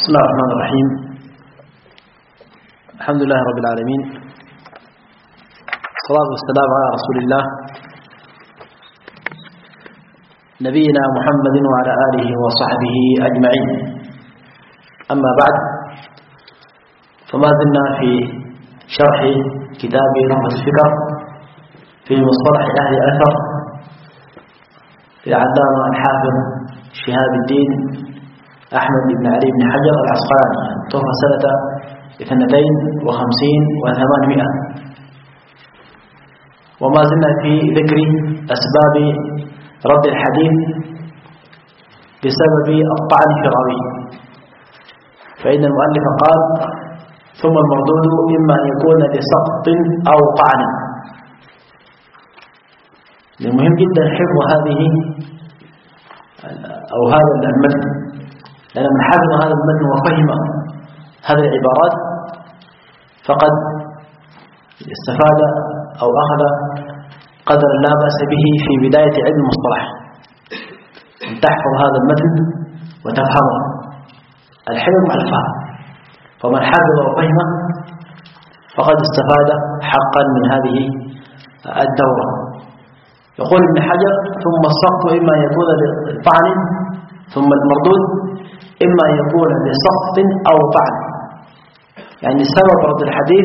بسم الله الرحمن الرحيم. الحمد لله رب العالمين، الصلاة والسلام على رسول الله نبينا محمد وعلى آله وصحبه أجمعين. أما بعد، فما زلنا في شرح كتاب نخبة الفكر في مصطلح أهل الأثر للعلامة الحافظ شهاب الدين أحمد بن علي بن حجر العسقلاني، توفى سنة 52 و800. وما زلنا في ذكر أسباب رد الحديث بسبب الطعن في الراوي. فإن المؤلف قال: ثم المردود إما أن يكون لسقط أو طعن. المهم جدا حفظ هذه أو هذا المتن، لأن من حفظ هذا المتن وفهم هذه العبارات فقد استفاد أو أخذ قدر لا بأس به في بداية علم المصطلح، أن تحفظ هذا المتن وتفهمه. الحفظ مع الفهم، فمن حفظ وفهمه فقد استفاد حقا من هذه الدورة. يقول ابن حجر: ثم السقط إما أن يكون لطعن، ثم المردود إما أن يكون لسقط أو طعن. يعني سبب رد الحديث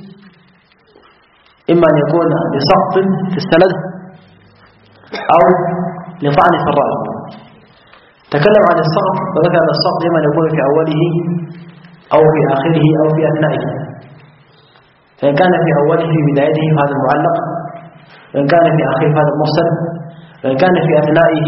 إما أن يكون لسقط في السند أو لطعن في الرأي. تكلم عن السقط وذكر أن السقط إما أن يكون في أوله أو في آخره أو في أثنائه. فإن كان في أوله في بدايته فهذا المعلق، وإن كان في آخره فهذا المرسل، وإن كان في أثنائه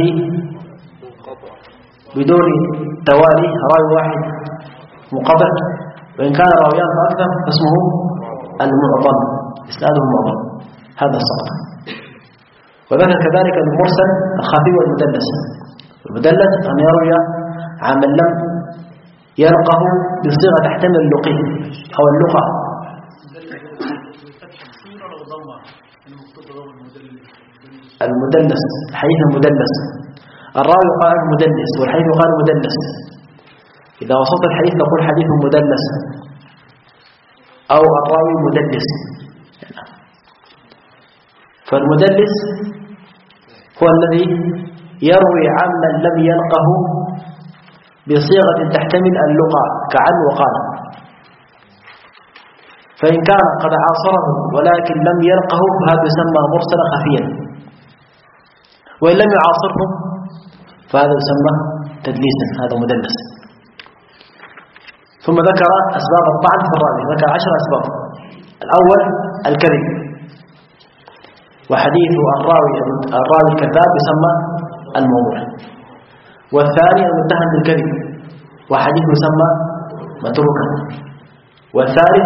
بدون توالي راوي واحد منقطع، وإن كان راويان فأكثر فاسمه المعضل، إسناده معضل، هذا السقط. وذكر كذلك المرسل الخفي والمدلس. المدلس أن يروي عن من لم يلقه بصيغة تحتمل اللقي أو اللقاء. المدلس، حديث المدلس، الراوي قال مدلس والحديث قال مدلس. إذا وصلت الحديث تقول حديث مدلس أو الراوي مدلس. فالمدلس هو الذي يروي عمن لم يلقه بصيغة تحتمل اللقاء كعن وقال. فإن كان قد عاصره ولكن لم يلقه فهذا يسمى مرسلا خفيا، وإن لم يعاصره فهذا يسمى تدليسا، هذا مدلس. ثم ذكر أسباب الطعن في الراوي، ذكر 10 أسباب. الأول الكذب، وحديث الراوي الكذاب يسمى الموضوع. والثاني المتهم بالكذب، وحديث يسمى متروكا. والثالث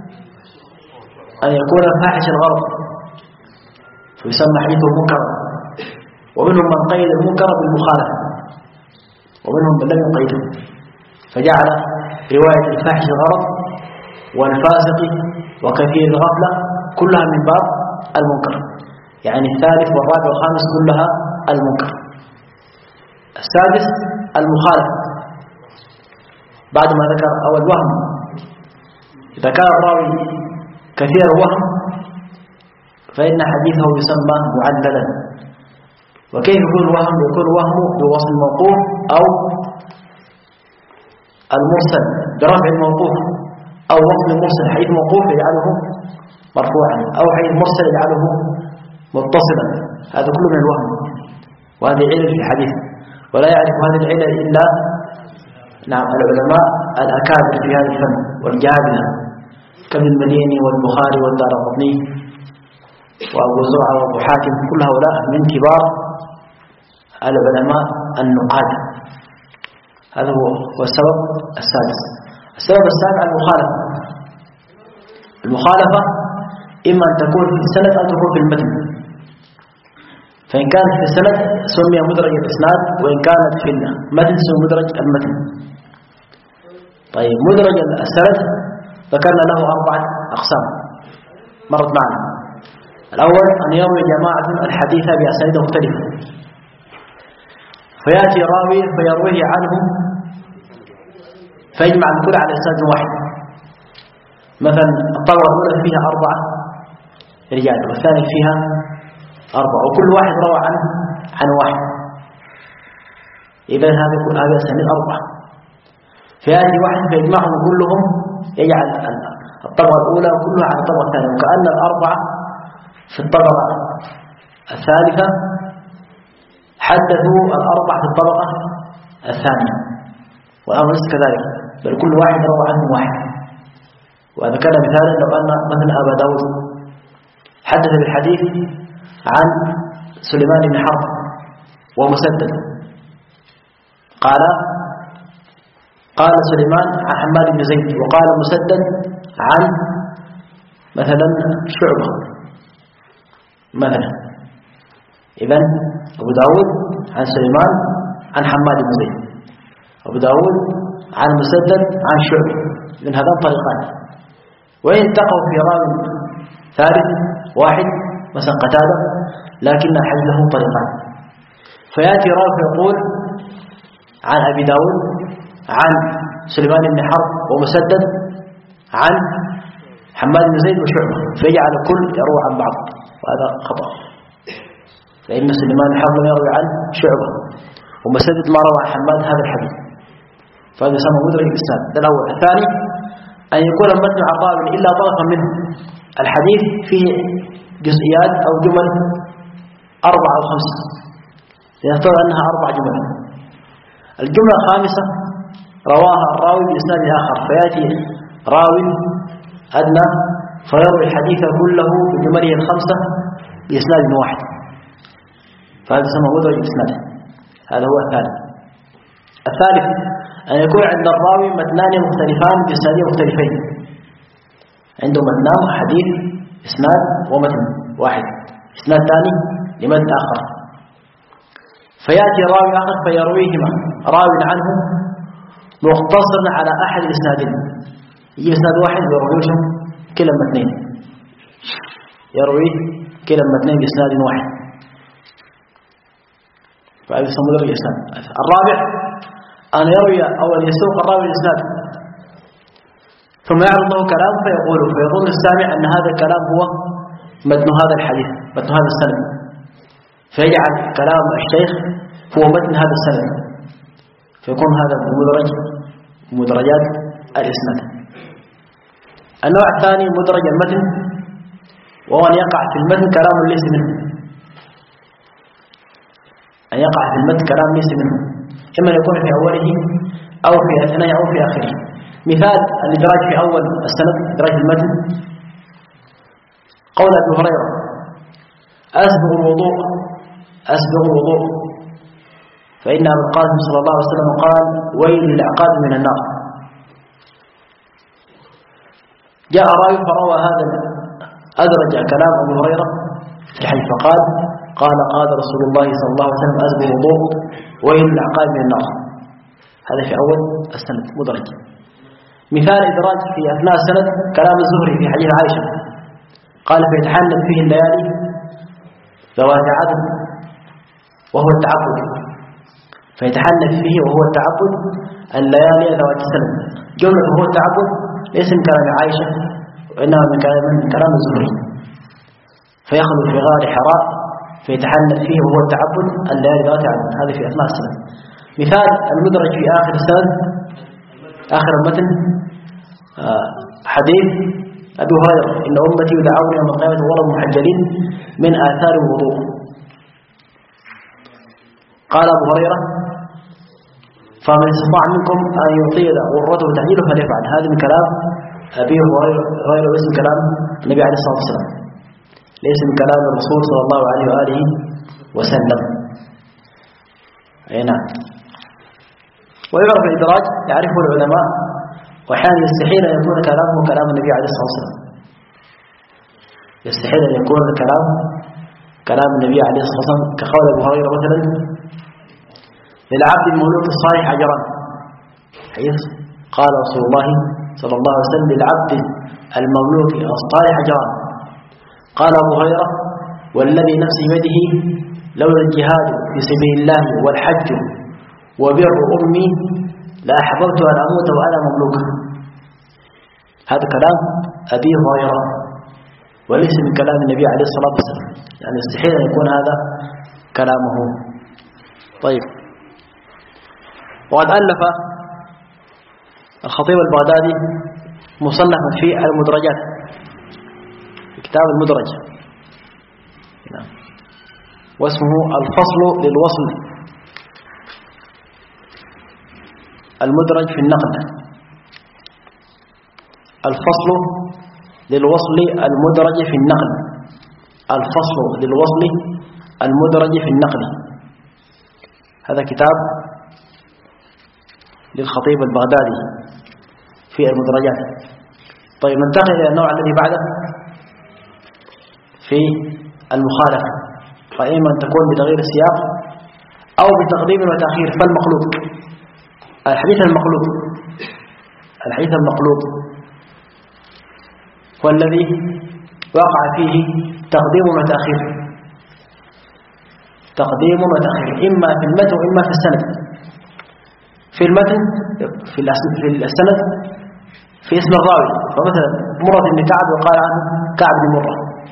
أن يكون فاحش الغرض فيسمى حديثه منكرا. ومنهم من قيد المنكر بالمخالفة، ومنهم من لم يقيده فجعل رواية الفاحش الغرض والفاسق وكثير الغفلة كلها من باب المنكر، يعني الثالث والرابع والخامس كلها المنكر. السادس المخالفة، بعد ما ذكر أول وهم. إذا كان الراوي كثير الوهم فإن حديثه يسمى معللا. وكيف يكون الوهم؟ يكون وهمه بوصل الموقوف أو المرسل برفع الموقوف، أو وصل المرسل حديث موقوف يجعله مرفوعا، أو حديث مرسل يجعله متصلا. هذا كله من الوهم، وهذه علل في الحديث، ولا يعرف هذه العلل إلا العلماء الأكابر في هذا الفن والجابلة كابن المديني والبخاري والدارقطني وأبو زرعة وأبو حاتم، كل هؤلاء من كبار العلماء النقاد. هذا هو السبب السادس. السبب السابع المخالفة. المخالفة إما أن تكون في السند أو تكون في المتن. فإن كانت في السند سمي مدرج الإسناد، وإن كانت في المتن سمي مدرج المتن. طيب، مدرج السند ذكرنا له 4 أقسام مرت معنا. الأول أن يروي جماعة الحديث بأسانيد مختلفة، فيأتي راوي فيرويه عنهم فيجمع الكل على إسناد واحد. مثلا الطبقة الأولى فيها 4 رجال والثاني فيها 4 وكل واحد روى عن واحد، إذا هذا أسانيد 4. فيأتي واحد فيجمعهم كلهم يجعل الطبقة الأولى كلها على الطبقة الثانية، وكأن 4 في الطبقة الثالثة حدثوا 4 في الطبقة الثانية، والأمر ليس كذلك، بل كل واحد روى عنه واحد. وهذا كان مثالا لو أن مثلا أبا داود حدث بالحديث عن سليمان بن حرب ومسدد، قال سليمان عن حماد بن زيد، وقال مسدد عن مثلا شعبة مثلا. إذن أبو داود عن سليمان عن حماد بن زيد، أبو داود عن مسدد عن شعبة، من هذان طريقان. وإن التقوا في راوي ثالث واحد مثلا قتادة، لكن الحديث له طريقان، فيأتي راوي فيقول عن أبي داود عن سليمان بن حرب ومسدد عن حماد بن زيد وشعبة، فيجعل الكل يروي عن بعض، وهذا خطأ، لأن سليمان بن حرب لم يروي عن شعبة ومسدد ما روى عن حماد هذا الحديث، فهذا يسمى مدرج الإسناد. ده الأول. الثاني أن يكون المتن عن راوي إلا طرفا منه، الحديث فيه جزئيات أو جمل 4 أو 5، لنفترض أنها 4 جمل. الجملة الخامسة رواها الراوي بإسناد آخر، فيأتي راوي أدنى فيروي الحديث كله بجمله ال5 بإسناد واحد، فهذا يسمى مدرج الإسناد. هذا هو الثاني. الثالث أن يكون عند الراوي متنان مختلفان بإسنادين مختلفين، عنده متنان حديث إسناد ومتن واحد، إسناد ثاني لمتن آخر، فيأتي راوي آخر فيرويهما راوي عنه مختصرا على أحد الإسنادين، يجيب إسناد واحد ويرويه كلا متنين، يرويه كلا متنين بإسناد واحد، فهذا يسمى مدرج الإسناد. الرابع أن يروي أو أن يسوق الراوي الإسناد ثم يعرض له كلام فيظن السامع أن هذا الكلام هو متن هذا الحديث، متن هذا السند، فيجعل كلام الشيخ هو متن هذا السند، فيكون هذا مدرجات الإسناد. النوع الثاني مدرج المتن، وهو أن يقع في المتن كلام ليس منه، أن يقع في المتن كلام ليس منه، إما يكون في أوله أو في أثناء أو في آخره. مثال الإدراج في أول السند، إدراج المتن، قول أبي هريرة أسبغ الوضوء فإن أبا القاسم صلى الله عليه وسلم قال ويل للعقاب من النار. جاء راوي فروى هذا أدرج كلام أبي هريرة في الحديث فقال قال رسول الله صلى الله عليه وسلم أسبغ الوضوء ويل للعقاب من النار. هذا في أول السند مدرج. مثال إدراج في أثناء السند كلام الزهري في حديث عائشة، قال فيتحنث فيه الليالي ذوات عدد وهو التعبد، فيتحنث فيه وهو التعبد الليالي ذوات السند، جملة وهو التعبد ليس من كلام عائشة وإنما من كلام الزهري، فيخلو في غار حراء فيتحنث فيه وهو التعبد الليالي ذوات عدد، هذا في أثناء السند. مثال المدرج في آخر السند آخر المتن حديث أبي هريرة إن أمتي يدعون يوم القيامة غرا محجلين من آثار الوضوء. قال أبو هريرة فمن استطاع منكم أن يطيل غرته تحجيله فليفعل. هذا من كلام أبي هريرة ليس من كلام النبي عليه الصلاة والسلام، ليس من كلام الرسول صلى الله عليه وآله وسلم. أي نعم. ويعرف الإدراج يعرفه العلماء، وأحيانا يستحيل أن يكون كلامه كلام النبي عليه الصلاة والسلام، يستحيل أن يكون كلام النبي عليه الصلاة والسلام، كقول أبو هريرة مثلا للعبد المولود الصالح أجران، حيث قال رسول الله صلى الله عليه وسلم للعبد المولود الصالح أجران. قال أبو هريرة والذي نفسي بيده لولا الجهاد في سبيل الله والحج وبر أمي لا أحببت أن أموت وأنا مملوك. هذا كلام أبي هريرة وليس من كلام النبي عليه الصلاة والسلام، يعني يستحيل أن يكون هذا كلامه. طيب، وقد ألف الخطيب البغدادي مصنفا في المدرجات، كتاب المدرج، واسمه الفصل للوصل المدرج في النقل. الفصل للوصل المدرج في النقل. الفصل للوصل المدرج في النقل. هذا كتاب للخطيب البغدادي في المدرجات. طيب، ننتقل إلى النوع الذي بعده في المخالفة، فإما أن تكون بتغيير السياق أو بتقديم وتأخير. فالمقلوب، الحديث المقلوب، الحديث المقلوب هو الذي وقع فيه تقديم وتأخير، تقديم وتأخير، إما في المتن وإما في السند. في المتن في السند في اسم الراوي، فمثلا مرة بن كعب وقال عنه كعب بن مرة،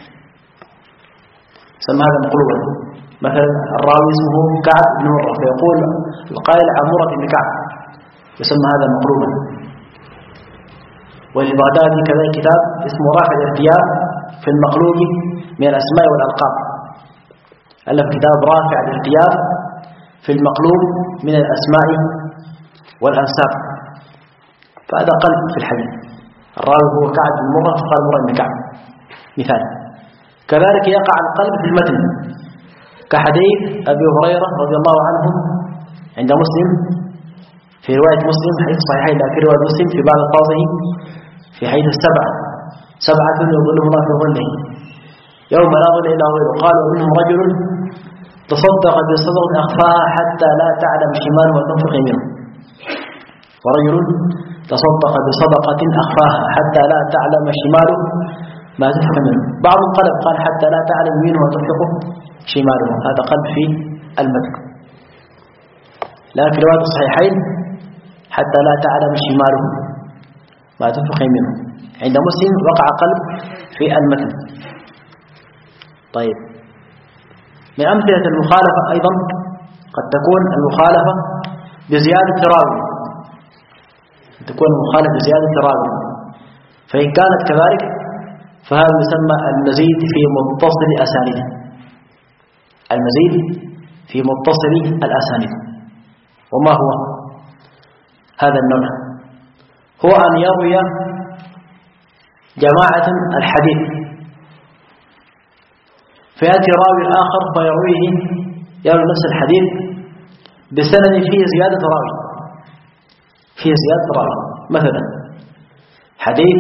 سمى هذا مقلوبا. مثلا الراوي اسمه كعب بن مرة فيقول القائل عن مرة بن كعب، يسمى هذا مقلوبا. وللبغدادي كذلك كتاب اسمه رافع الارتياب في المقلوب من الأسماء والألقاب، ألف كتاب رافع الارتياب في المقلوب من الأسماء والأنساب. فهذا قلب في الحديث، الراوي هو كعب بن مرة فقال مرة بن كعب مثال. كذلك يقع القلب في المتن كحديث أبي هريرة رضي الله عنه عند مسلم، في رواية مسلم حديث صحيحين، لكن رواية مسلم في بعض ألفاظه في حديث سبعة يظلهم الله في ظله يوم لا ظل إلا ظله. قال ومنهم رجل تصدق بصدقة أخفاها حتى لا تعلم شماله ما تنفق يمينه. ورجل تصدق بصدقة أخفاها حتى لا تعلم شماله ما تنفق يمينه. بعض القلب قال حتى لا تعلم يمينه ما تنفق شماله، هذا قلب في المتن. لكن رواية الصحيحين حتى لا تعلم شماله ما تنفق يمينه. عند مسلم وقع قلب في المتن. طيب، من أمثلة المخالفة أيضا قد تكون المخالفة بزيادة راوي، تكون المخالفة بزيادة راوي، فإن كانت كذلك فهذا يسمى المزيد في متصل أسانيد. المزيد في متصل الأسانيد. وما هو هذا النوع؟ هو أن يروي جماعة الحديث فيأتي راوي آخر فيرويه، يروي نفس الحديث بسند فيه زيادة راوي، فيه زيادة راوي. مثلا حديث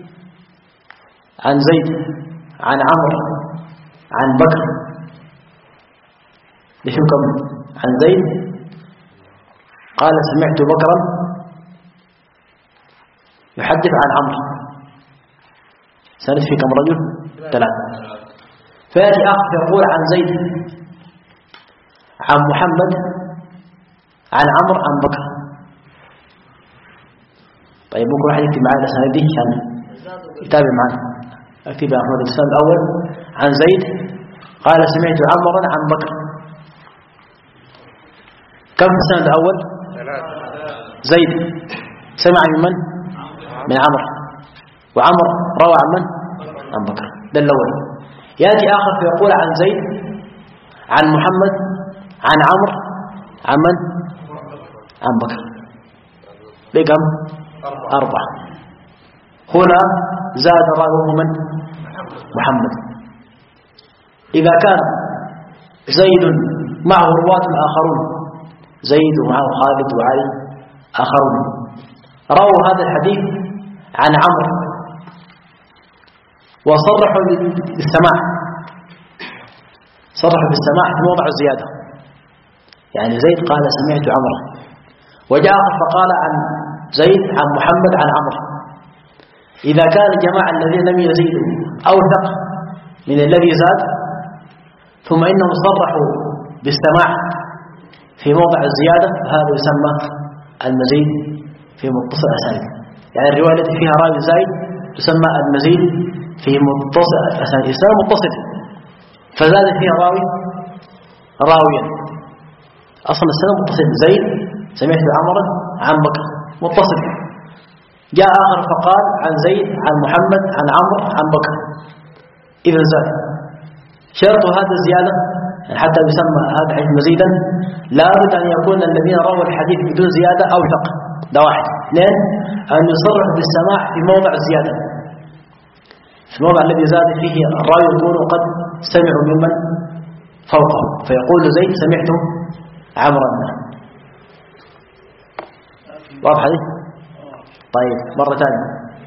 عن زيد عن عمرو عن بكر، لشكم عن زيد قال سمعت بكرا يحدث عن عمرو، سند في كم رجل؟ 3. فيأتي آخر يقول عن زيد عن محمد عن عمرو عن بكر. طيب، ممكن واحد يكتب معنا الأسانيد دي عشان يتابع معنا. اكتب يا أحمد السند الأول عن زيد قال سمعت عمرا عن بكر. كم في السند الأول؟ 3. زيد سمع من من؟ من عمرو، وعمر روى عن من؟ عن بكر. ده الأول. يأتي آخر فيقول عن زيد عن محمد عن عمرو عن من؟ عن بكر. بكم؟ 4. هنا زاد راويه من؟ محمد. إذا كان زيد معه رواة آخرون، زيد ومعه خالد وعلي آخرون، رووا هذا الحديث عن عمرو وصرحوا بالسماع، صرحوا بالسماع في موضع الزيادة، يعني زيد قال سمعت عمرو، وجاء آخر فقال عن زيد عن محمد عن عمرو. إذا كان الجماعة الذين لم يزيدوا أوثق من الذي زاد، ثم إنهم صرحوا بالسماع في موضع الزيادة، فهذا يسمى المزيد في متصل أسانيد. يعني الرواية التي فيها راوي زائد تسمى المزيد في متصل أسانيد، إسناد متصل فزاد فيها راويا. أصلا السند متصل، زيد سمعت عمرا عن بكر متصل. جاء آخر فقال عن زيد عن محمد عن عمرو عن بكر، إذا زاد. شرط هذا الزيادة حتى يسمى هذا الحديث مزيدا لابد أن يكون الذين رووا الحديث بدون زيادة أوثق، ده واحد. اثنين، أن يصرح بالسماع في موضع الزيادة، في الموضع الذي زاد فيه الراوي يكون قد سمعوا ممن فوقه، فيقول زيد سمعت عمرا. واضح هذه؟ طيب مرة ثانية،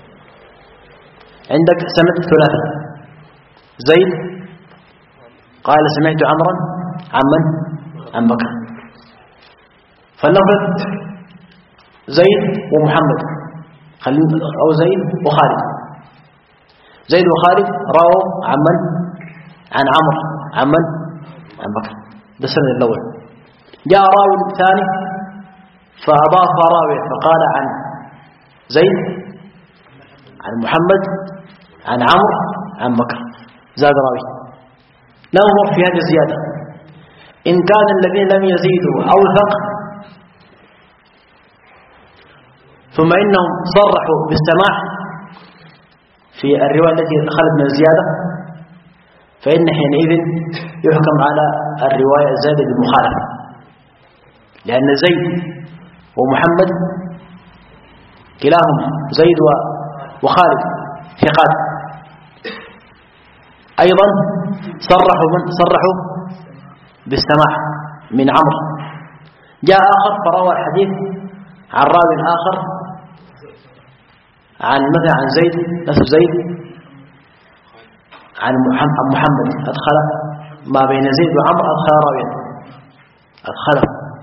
عندك سند ثلاثي، زيد قال سمعت عمرا عن من؟ عن بكر. فاللفظ زيد ومحمد أو زيد وخالد. زيد وخالد رووا عن من؟ عن عمرو عن من؟ عن بكر. ده السند الأول. جاء راوي ثاني فأضاف راوي فقال عن زيد عن محمد عن عمرو عن بكر، زاد راوي. ننظر في هذه الزيادة، إن كان الذين لم يزيدوا أوثق ثم إنهم صرحوا بالسماع في الرواية التي خلت من الزيادة، فإن حينئذ يحكم على الرواية الزائدة بالمخالفة، لأن زيد ومحمد كلاهما زيد وخالد ثقات، أيضا صرحوا بالسماع من عمرو. جاء آخر فروى الحديث عن راوي آخر عن مثلا عن زيد نفس زيد عن محمد، أدخل ما بين زيد وعمر، أدخل راويا أدخله،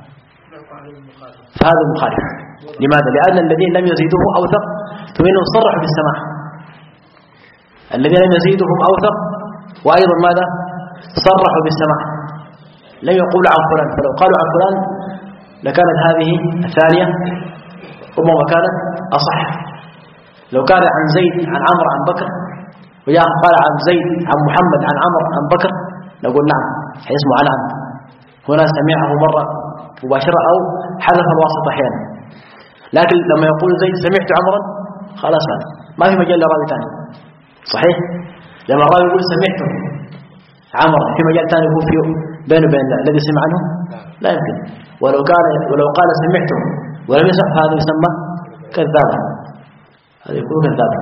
فهذا مخالف. لماذا؟ لأن الذين لم يزيدوه أوثق فإنهم صرحوا بالسماع، الذين لم يزيدوهم أوثق وأيضا ماذا؟ صرحوا بالسماع، لم يقولوا عن فلان، فلو قالوا عن فلان لكانت هذه الثانية ربما كانت أصح. لو كان عن زيد عن عمرو عن بكر وجاء قال عن زيد عن محمد عن عمرو عن بكر نقول نعم اسمه عنعن، هنا سمعه مرة مباشرة أو حذف الواسطة أحيانا. لكن لما يقول زيد سمعت عمرا خلاص هذا ما في مجال لراوي ثاني، صحيح؟ لما الراوي يقول سمعت عمرا في مجال ثاني يكون فيه بينه وبين الذي سمع عنه؟ لا يمكن. ولو قال سمعت ولم يسمع هذا يسمى كذابا، هذا يكون كذابا.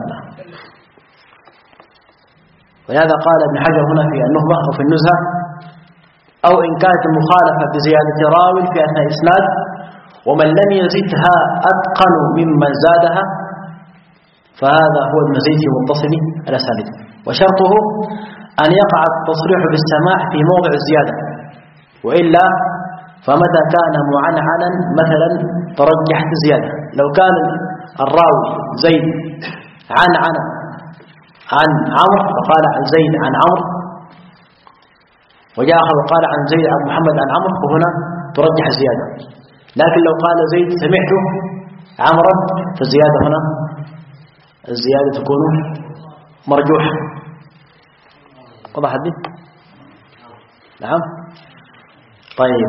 ولهذا قال ابن حجر هنا في النخبة أو في النزهة: أو إن كانت المخالفة بزيادة راوي في أثناء إسناد ومن لم يزدها أتقن ممن زادها فهذا هو المزيد في متصل الأسانيد، وشرطه أن يقع التصريح بالسماع في موضع الزيادة، وإلا فمتى كان معنعنا مثلا ترجحت زيادة. لو كان الراوي زيد عن عمرو فقال عن زيد عن عمرو، وجاء آخر وقال عن زيد عن محمد عن عمرو، فهنا ترجح الزيادة. لكن لو قال زيد سمعت عمرا فالزيادة هنا الزيادة تكون مرجوحة. وضح الدين؟ نعم. طيب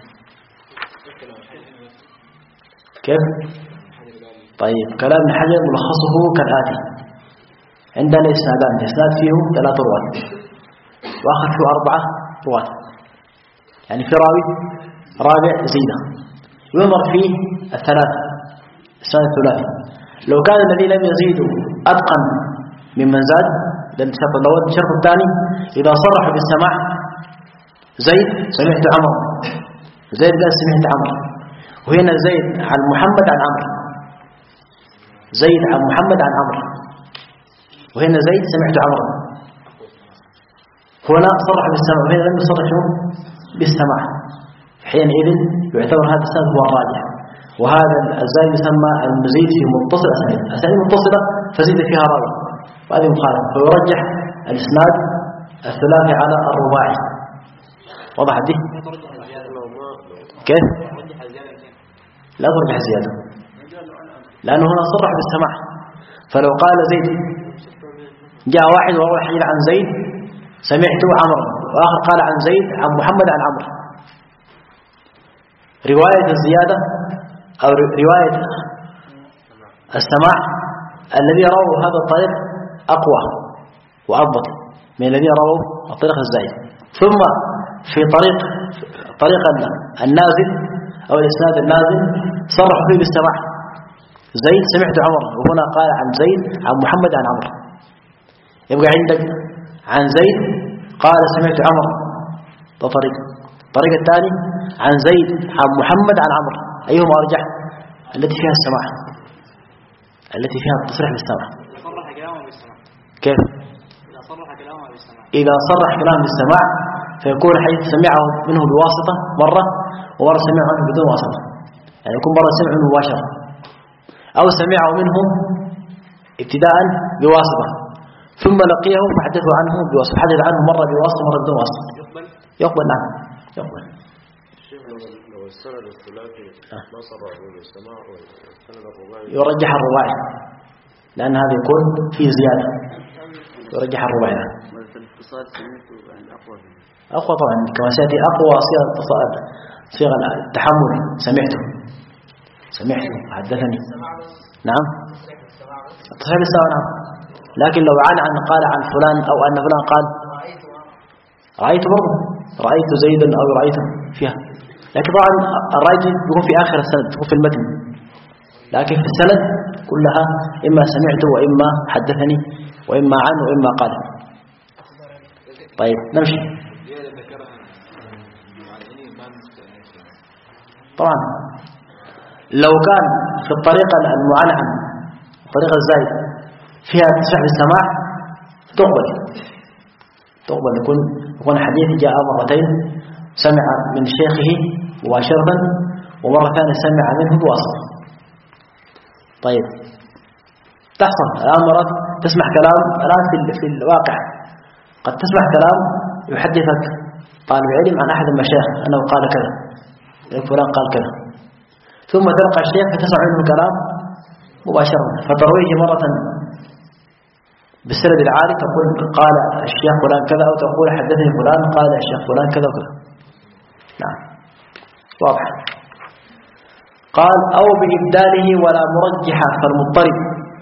كيف؟ طيب كلام ابن حجر ملخصه كالآتي: عندنا إسنادان، إسناد فيه 3 رواة وآخر فيه 4 رواة، يعني في راوي رابع زينة، ينظر فيه الثلاثة إسناد الثلاثي. لو كان الذي لم يزيدوا أتقن ممن زاد الشرط الثاني إذا صرحوا بالسماع، زيد سمعت عمرو، زيد قال سمعت عمرو، وهنا زيد عن محمد عن عمرو، زيد عن محمد عن عمرو، وهنا زيد سمعت عمرو، هنا صرح بالسماع وهنا لم يصرح بالسماع، حينئذ يعتبر هذا السند هو الراجح. وهذا الزائد يسمى المزيد في متصل أسانيد، أسانيد متصلة فزيد فيها راوي، وهذه مخالفة، فيرجح الإسناد الثلاثي على الرباعي. وضح دي؟ كيف؟ لا ترجح الزيادة، لأنه هنا صرح بالسماع. فلو قال زيد، جاء واحد وروى الحديث عن زيد سمعت عمرو، وآخر قال عن زيد عن محمد عن عمرو، رواية الزيادة أو رواية السماع الذي رووا هذا الطريق أقوى وأضبط من الذين رووا الطريق الزائد. ثم في طريق النازل أو الإسناد النازل صرحوا فيه بالسماع، زيد سمعت عمر، وهنا قال عن زيد عن محمد عن عمرو. يبقى عندك عن زيد قال سمعت عمر، ده الطريق الثاني عن زيد عن محمد عن عمرو، أيهما أرجح؟ التي فيها السماع، التي فيها التصريح بالسماع. صرح كلامه بالسماع. كيف؟ إذا صرح كلامه بالسماع، إذا صرح كلام بالسماع فيكون حيث سمعه منه بواسطة مرة، ومرة سمعه منه بدون واسطة، يعني يكون مرة سمعه منه مباشرة، أو سمعه منه ابتداء بواسطة ثم لقيه فحدثه عنه بواسطة، حدث عنه مرة بواسطة مرة بدون واسطة، يقبل. نعم يقبل. لو السند الثلاثي ما صرح بالسماع والسند الرباعي يرجح الرباعي، لأن هذا يكون فيه زيادة، يرجح الرباعي. الاتصال سمعته الأقوى، أقوى طبعا، كما سيأتي أقوى صيغة التحمل سمعته حدثني. نعم التصحيح بالسماع. نعم، لكن لو عن قال عن فلان أو أن فلان قال رأيت برضه، رأيت زيدا أو رأيت فيها، لكن طبعا الرأي يكون في آخر السند، يكون في المتن، لكن في السند كلها إما سمعت وإما حدثني وإما عن وإما قال. طيب نمشي. طبعا لو كان في الطريقة المعنعن الطريقة الزايد فيها تصحيح بالسماع تقبل، يكون حديث جاء مرتين، سمع من شيخه مباشرة ومرة ثانية سمع منه بواسطة. طيب تحصل الآن مرات تسمع كلام، الآن في الواقع قد تسمع كلام يحدثك طالب علم عن أحد المشايخ أنه قال كذا، فلان قال كذا، ثم تلقى الشيخ فتسمع منه كلام مباشرة، فترويه مرة بالسند العالي تقول قال الشيخ فلان كذا، أو تقول حدثني فلان قال الشيخ فلان كذا وكذا. نعم واضح. قال أو بإبداله ولا مرجح فالمضطرب،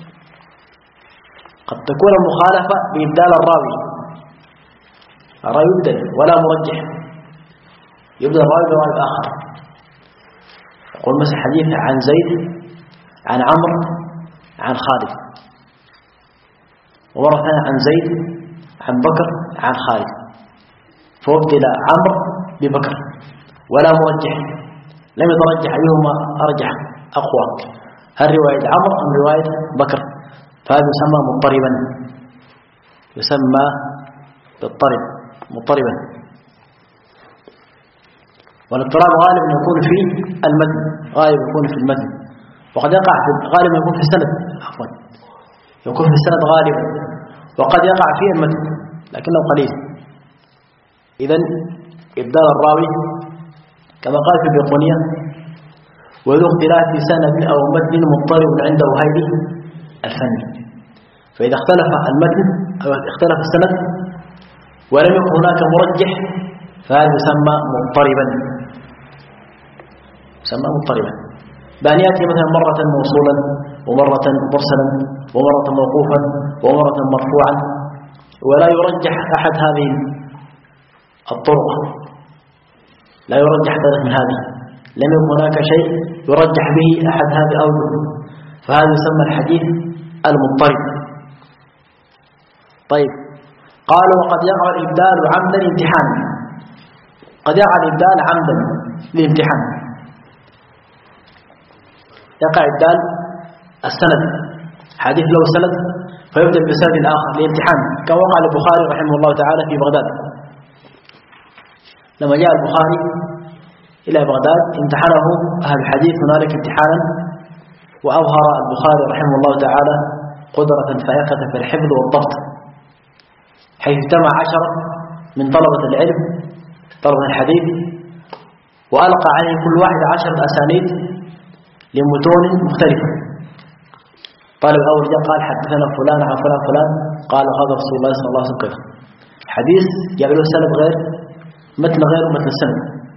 قد تكون المخالفة بإبدال الراوي يبدل ولا مرجح، يبدل الراوي براوي آخر. يقول مثل حديث عن زيد عن عمرو عن خالد، ومرة ثانية عن زيد عن بكر عن خالد، فابدل عمرو ببكر ولا مرجح، لم يترجح أيهما أرجح أقوى، هل رواية عمرو أم رواية بكر، فهذا يسمى مضطربا. والاضطراب غالبا يكون في المتن، وقد يقع غالبا يكون في السند، يكون في السند غالبا، وقد يقع فيه المتن لكنه قليل. إذن إبدال الراوي كما قال في البيقونية: وذو اختلاف سند أو متن مضطرب عنده هيدي الفن. فإذا اختلف المتن أو اختلف السند ولم يكن هناك مرجح فهذا يسمى مضطربا، بأن يأتي مثلا مرة موصولا ومرة مرسلا ومرة موقوفا ومرة مرفوعا، ولا يرجح أحد هذه الطرق، لا يرجح ذلك من هذه، لم يكن هناك شيء يرجح به أحد هذه الأوجه، فهذا يسمى الحديث المضطرب. طيب قال: وقد يقع الإبدال عمدا امتحانا، قد يقع الإبدال عمدا لامتحان، يقع إبدال السند، حديث له سند فيبدل بسند آخر لامتحان، كما وقع البخاري رحمه الله تعالى في بغداد. لما جاء البخاري إلى بغداد امتحنه أهل الحديث هنالك امتحانا، وأظهر البخاري رحمه الله تعالى قدرة فائقة في الحفظ والضبط، حيث اجتمع 10 من طلبة العلم طلبة الحديث، وألقى عليه كل واحد 10 أسانيد لمتون مختلفة. طالب الأول جاء قال حدثنا فلان عن فلان فلان قال هذا رسول الله صلى الله عليه وسلم. حديث جاب له سند غير مثل السند،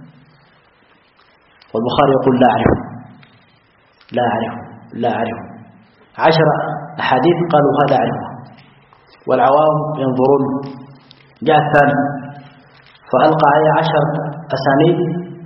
والبخاري يقول لا أعرف 10 أحاديث قالوا هذا أعرفه، والعوام ينظرون. جاء الثاني فألقى عليه 10 أسانيد،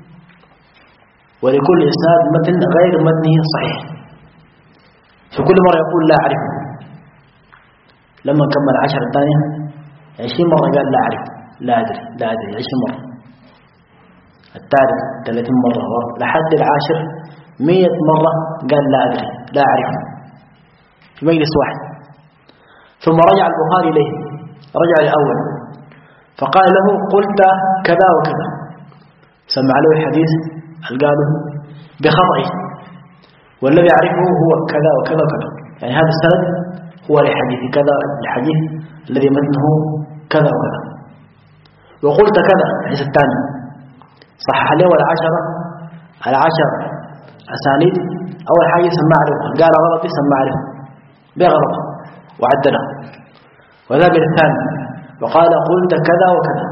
ولكل إسناد متن غير متنه صحيح، في كل مرة يقول لا أعرفه. لما كمل 10 الثانية 20 مرة قال لا أعرف، لا أدري 20 مرة. الثالث 30 مرة، لحد العاشر 100 مرة قال لا أدري لا أعرف في مجلس واحد. ثم رجع البخاري إليه، رجع الأول فقال له قلت كذا وكذا، سمع له الحديث قاله بخطئه، والذي يعرفه هو كذا وكذا وكذا، يعني هذا السند هو لحديث كذا، الحديث الذي متنه كذا وكذا. وقلت كذا الحديث الثاني صح له العشر أسانيد. أول حاجة سمع له قال غلط، سمع له بغلط وعدله، وذاك الثاني وقال قلت كذا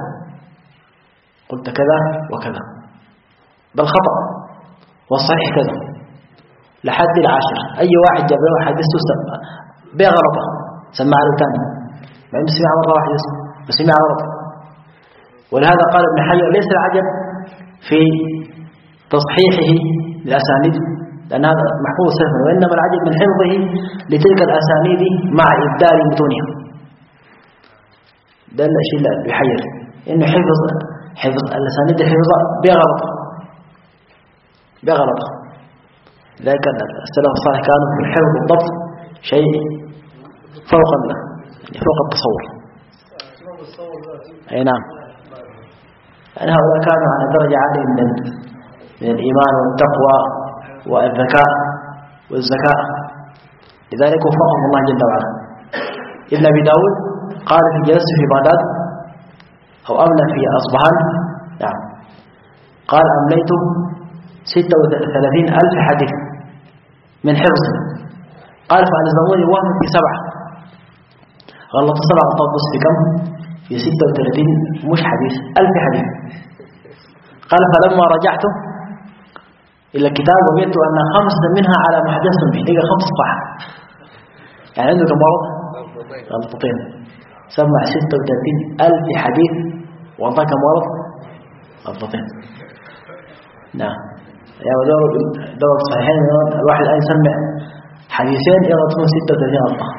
وكذا بالخطأ والصحيح كذا، لحد العاشر. أي واحد جاب له حديثه بغلطه سمع له ثاني، ما سمع مرة واحدة سمع غلط. ولهذا قال ابن حجر ليس العجب في تصحيحه للأسانيد لأن هذا محفوظ سلفا، وإنما العجب من حفظه لتلك الأسانيد مع إبدال متونها. ده الشيء اللي يحير، إنه حفظ الأسانيد حفظها بغلط. لكن السلف الصالح كانوا في الحفظ والضبط شيء فوق التصور. أي نعم، يعني هؤلاء كانوا على درجة عالية من الإيمان والتقوى والذكاء والزكاة، لذلك وفقهم الله جل وعلا. ابن أبي داود قال في جلسة في بغداد أو أملى في أصبهان، نعم، قال أمليت 36,000 حديث من حفظ. قال فألزموني وهم في 7، غلط 7 غلطات بس في كم؟ في 36 مش حديث 1000 حديث. قال فلما رجعت إلى الكتاب وجدت أن 5 منها على محدث به، إذا 5 صح، يعني عنده كم مرض؟ غلطتين. سمع 36,000 حديث وانطى كم مرض؟ غلطتين. نعم، يعني دور صحيحين الواحد الآن يسمع حديثين يغلطون 36 غلطة.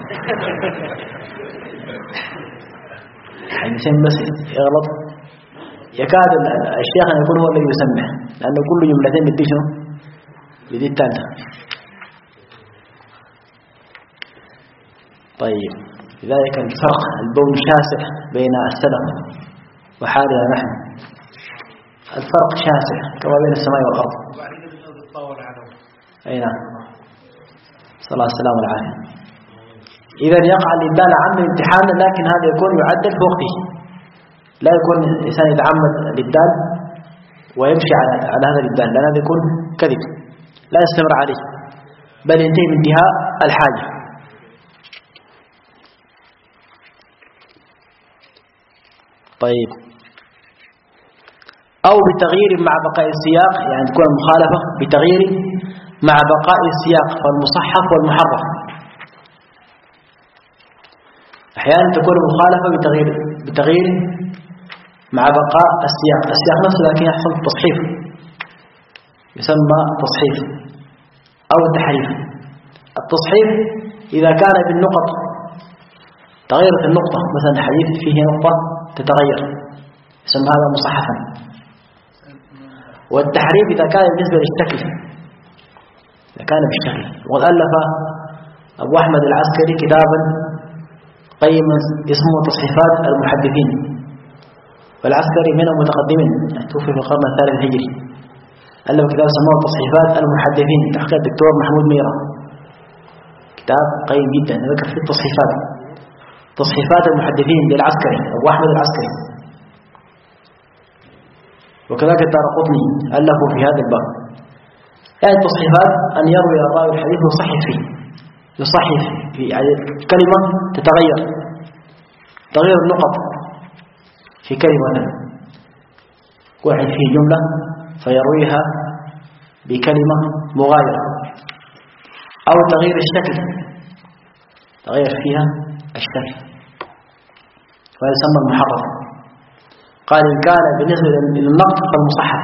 حديثين بس يغلط، يكاد الشيخ أن يكون هو الذي يسمع، لأنه كل جملتين بدي شنو؟ بدي الثالثة. طيب، لذلك الفرق البون شاسع بين السلف وحالنا نحن، الفرق شاسع كما بين السماء والأرض. أي نعم، صلى الله عليه وسلم العافية. إذا يقع الإبدال عن الامتحان، لكن هذا يكون يعدل في وقته، لا يكون الإنسان يتعمد الإبدال ويمشي على هذا الإبدال، لأن هذا يكون كذب لا يستمر عليه، بل ينتهي بانتهاء الحاجة. طيب، أو بتغيير مع بقاء السياق، يعني تكون المخالفة بتغيير مع بقاء السياق، فالمصحف والمحرف. أحيانا تكون المخالفة بتغيير مع بقاء السياق نفسه، لكن يحصل تصحيف، يسمى تصحيف أو التحريف. التصحيف إذا كان بالنقط، تغيرت النقطة، مثلا الحديث فيه نقطة تتغير، يسمى هذا مصحفا. والتحريف إذا كان بالنسبة للشكل، إذا كان بالشكل. وقد ألف أبو أحمد العسكري كتابا قيما اسمه تصحيفات المحدثين، والعسكري من المتقدمين، توفي في القرن الثالث الهجري. ألف كتاب سموه تصحيفات المحدثين، تحقيق الدكتور محمود ميرا، كتاب قيم جدا ذكر في التصحيفات، تصحيفات المحدثين للعسكري أبو أحمد العسكري. وكذلك الدارقطني ألفوا في هذا الباب. يعني التصحيفات أن يروي الراوي الحديث يصحف فيه يعني كلمة تتغير، تغير النقط في كلمة، واحد فيه جملة فيرويها بكلمة مغايرة، أو تغيير الشكل، تغير فيها الشكل ويسمى المحرف. قال إن كان بالنسبة للنقط فالمصحف،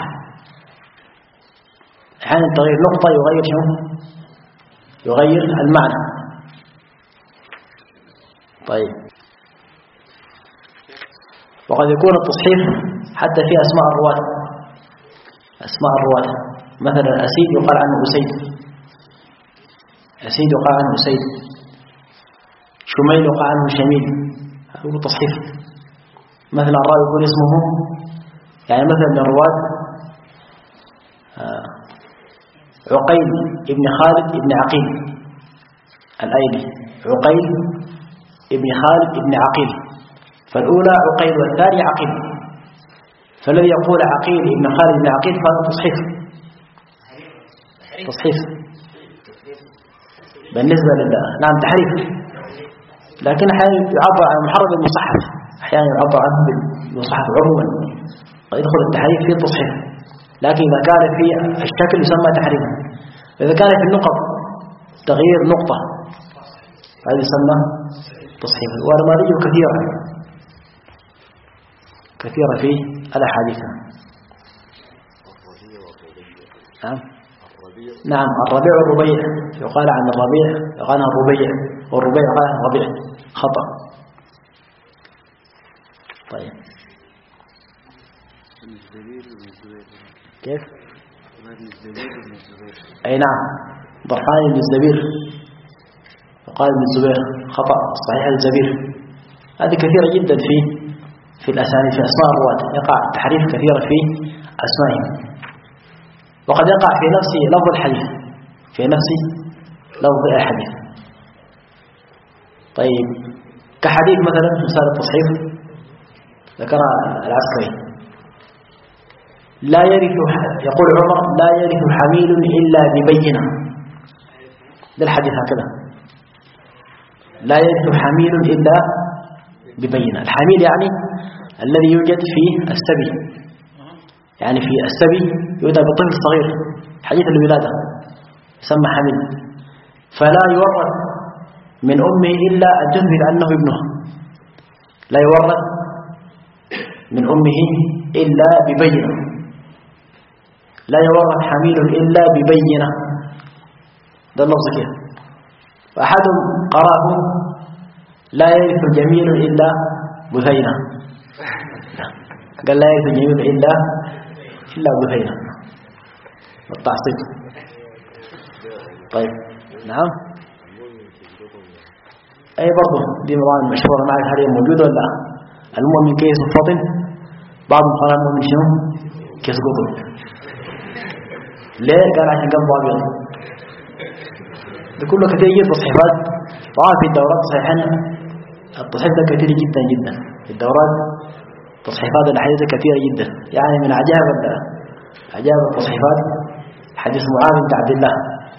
أحيانا تغيير نقطة يغير شنو؟ يغير المعنى. طيب، وقد يكون التصحيف حتى في أسماء الرواة، مثلا أسيد يقال عنه أسيد، أسيد يقال عنه أسيد، شميل يقال عنه شميل، هذا هو تصحيف. مثلا الراوي يكون اسمه، يعني مثلا من الرواة عقيل ابن خالد ابن عقيل الأيلي، عقيل ابن خالد ابن عقيل، فالأولى عقيل والثاني عقيل، فالذي يقول عقيل ابن خالد ابن عقيل فهذا تصحيف بالنسبة لله، نعم تحريف، لكن أحيانا يعبر عن المحرف بالمصحف، أحيانا يعبر عنه بالمصحف عموما، ويدخل التحريف في التصحيف، لكن إذا كان في الشكل يسمى تحريفا، إذا كان في النقط تغيير نقطة هذا يسمى تصحيفا. والرمادي كثيرة في الأحاديث. نعم الربيع والربيع، يقال عن الربيع يقال عن الربيع، والربيع يقال عن الربيع، خطأ. طيب كيف؟ أي نعم ضرحان بن الزبير وقال ابن الزبير، خطأ، صحيح الزبير. هذه كثيرة جدا في الأسانيد، في أسماء الرواة يقع التحريف كثيرا في أسمائهم، وقد يقع في نفس لفظ الحديث، في نفس لفظ الحديث. طيب كحديث مثلا مثال التصحيف ذكر العسكري، لا يرث، يقول عمر لا يرث حميل إلا ببينة، ده الحديث هكذا، لا يرث حميل إلا ببينة. الحميل يعني الذي يوجد في السبي، يعني في السبي يؤتى بطفل صغير حديث الولادة يسمى حميل، فلا يورث من أمه إلا أن تثبت أنه ابنها، لا يورث من أمه إلا ببينة، لا يورث حميل إلا ببينة، ده اللفظ كده. فأحدهم قرأه لا يرث جميل إلا بثينة، قال لا يرث جميل إلا بثينة، والتعصيب. طيب نعم، أي برضه دي مواضيع مشهورة، ما أعرف هل هي موجودة ولا لا. المؤمن كيس الفطن، بعضهم قال المؤمن شنو؟ كيس قطن. ليه؟ قال عشان قلبه أبيض. ده كله كثير جدا تصحيفات، طبعا في الدورات صحيحين التصحيف ده كثير جدا جدا في الدورات، تصحيفات الحديث كثيرة جدا. يعني من عجائب التصحيفات حديث معاذ بن عبد الله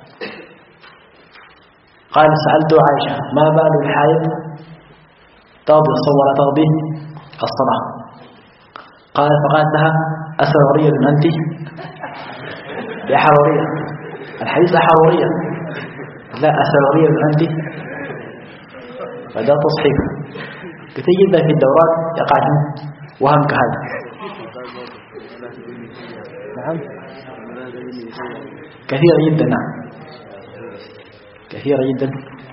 قال سألت عائشة ما بال الحائض تقضي الصوم ولا تقضي الصلاة، قال فقالت لها أسرورية أنت؟ يا حرورية، الحديث حرورية، لا أسرورية أنت، فده تصحيف كثير جدا في الدورات يقع وهم كهذا. نعم كثيرة جدا، نعم كثيرة جدا.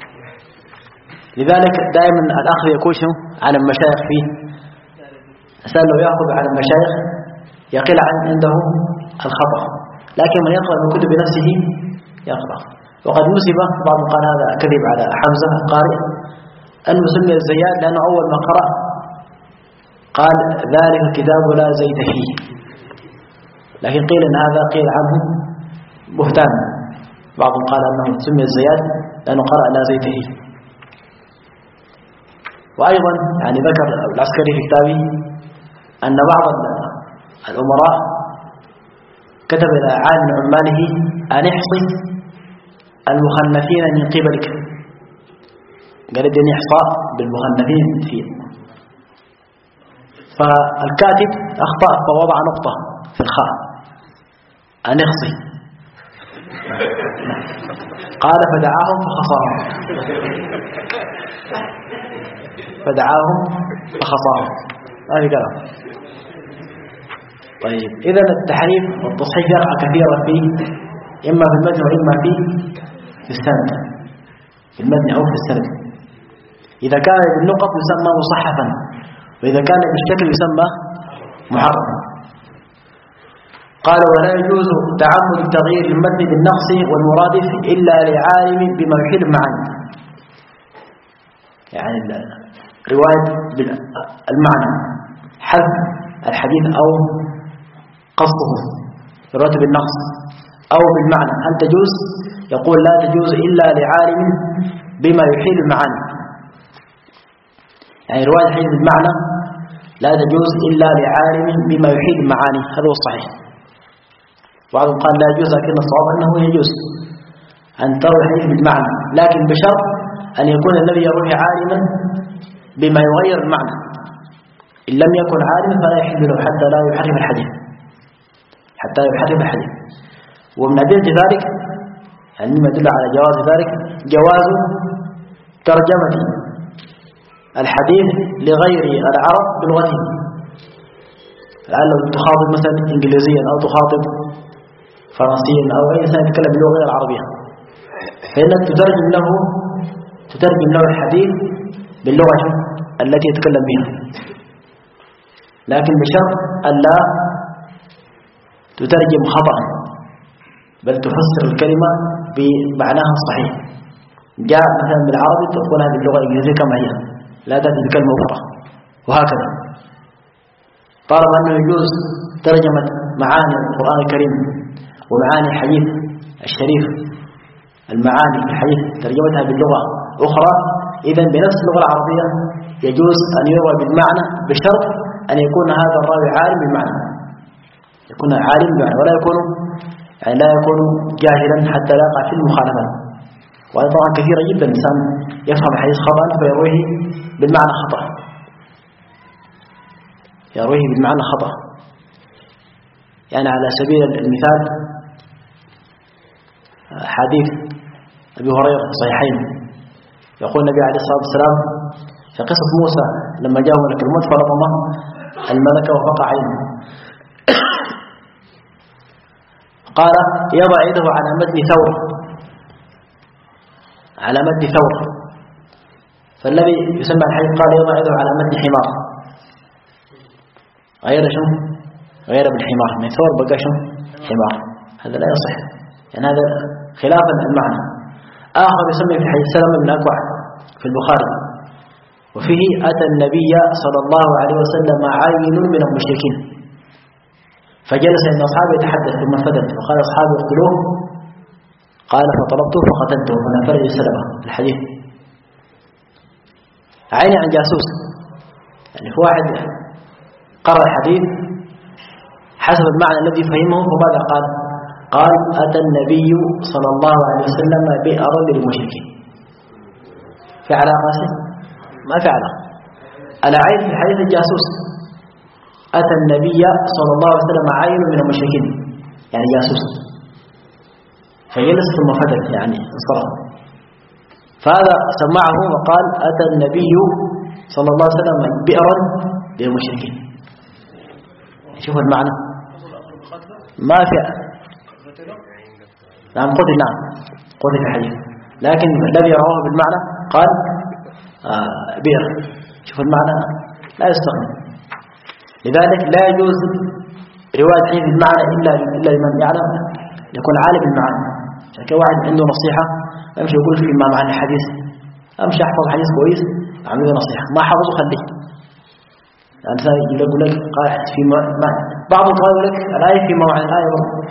لذلك دائما الأخذ يكون على المشايخ فيه، الإنسان لو يأخذ على المشايخ يقل عنده الخطأ، لكن من يقرأ من كتب نفسه يقرأ. وقد نسب بعض قال هذا كذب على حمزة القارئ أنه سمي الزيات لأنه أول ما قرأ قال ذلك الكتاب لا زيت فيه، لكن قيل أن هذا قيل عنه بهتان. بعضهم قال أنه سمي الزيات لأنه قرأ لا زيت فيه. وأيضا يعني ذكر العسكري في كتابه أن بعض الأمراء كتب إلى عالم من عماله أن احصي المخنثين من قبلك، قال ادني إحصاء بالمخنثين فيه، فالكاتب أخطأ فوضع نقطة في الخاء أن احصي، قال فدعاهم فخصاهم، فدعاهم فخصاهم، هذه كلام. طيب إذن التحريف والتصحيف يقع كثيرا فيه، إما في المتن وإما في السند، في المتن أو في السند. إذا كان بالنقط يسمى مصحفا، وإذا كان بالشكل يسمى محرفا. قال ولا يجوز تعمد التغيير المتن بالنقص والمرادف إلا لعالم بما يحيل معاني، يعني رواية المعنى، حذف الحديث أو قصده رواية بالنقص أو بالمعنى، هل تجوز؟ يقول لا تجوز إلا لعالم بما يحيل المعاني، يعني رواية الحديث بالمعنى لا تجوز إلا لعالم بما يحيل المعاني، هذا هو الصحيح. بعضهم قال لا يجوز، لكن الصواب أنه يجوز أن تروي الحديث بالمعنى، لكن بشرط أن يكون الذي يروي عالما بما يغير المعنى. إن لم يكن عالما فلا يحل له حتى لا يحرف الحديث، حتى يحرف الحديث. ومن أدلة ذلك، يعني مما يدل على جواز ذلك، جواز ترجمة الحديث لغير العرب بلغته. الآن لو تخاطب مثلا إنجليزيا أو تخاطب فرنسيا أو أي إنسان يتكلم باللغة غير العربية، فإنك تترجم له الحديث باللغة التي يتكلم بها، لكن بشرط ألا تترجم خطأ، بل تفسر الكلمة بمعناها الصحيح. جاء مثلا بالعربي تقولها باللغة الإنجليزية كما هي، لا تأتي بكلمة أخرى، وهكذا. طالما أنه يجوز ترجمة معاني القرآن الكريم ومعاني الحديث الشريف، المعاني في الحديث ترجمتها باللغة أخرى، إذن بنفس اللغة العربية يجوز أن يروى بالمعنى بشرط أن يكون هذا الراوي عالم بالمعنى، يكون عالم بالمعنى، ولا يكون يعني لا يكون جاهلا حتى لا يقع في المخالفة. وهذا طبعا كثيرا جدا، الإنسان يفهم الحديث خطأ فيرويه بالمعنى خطأ، يرويه بالمعنى خطأ. يعني على سبيل المثال حديث أبي هريرة صحيحين، يقول النبي عليه الصلاة والسلام في قصة موسى لما جاءه ملك الموت فرضم الملك وفقع عينه، قال يضع يده على متن ثور، على متن ثور، فالذي يسمى الحديث قال يضع يده على متن حمار، غير شو؟ غير بالحمار، من ثور بقى شو؟ حمار، هذا لا يصح، يعني هذا خلافا المعنى. آخر يسمى في حديث سلمة بن الأكوع في البخاري، وفيه أتى النبي صلى الله عليه وسلم عين من المشركين فجلس عند أصحابه يتحدث ثم انفدت وقال أصحابه اقتلوه، قال فطلبته فقتلته فنفرج سلمة الحديث. عيني عن جاسوس، يعني في واحد قرأ الحديث حسب المعنى الذي فهمه، فماذا قال؟ قال أتى النبي صلى الله عليه وسلم بئرا للمشركين. في علاقة؟ ما في علاقة. العين في حديث الجاسوس، أتى النبي صلى الله عليه وسلم عين من المشركين، يعني جاسوس، فجلس ثم فتت يعني انصرف، فهذا سمعه وقال أتى النبي صلى الله عليه وسلم بئرا للمشركين. شوف المعنى، ما في نعم قتل، نعم قتل في الحديث، لكن الذي رواه بالمعنى قال بئر. شوف المعنى لا يستغني. لذلك لا يجوز رواية حديث المعنى إلا لمن يعلم يكون عالم المعنى. كان واحد عنده نصيحة أمشي يقول فيما معنى الحديث، أمشي أحفظ حديث كويس أعمل له نصيحة، ما حفظه خليه. يعني يقول لك قال فيما بعضهم قال لك الآية فيما معنى الآية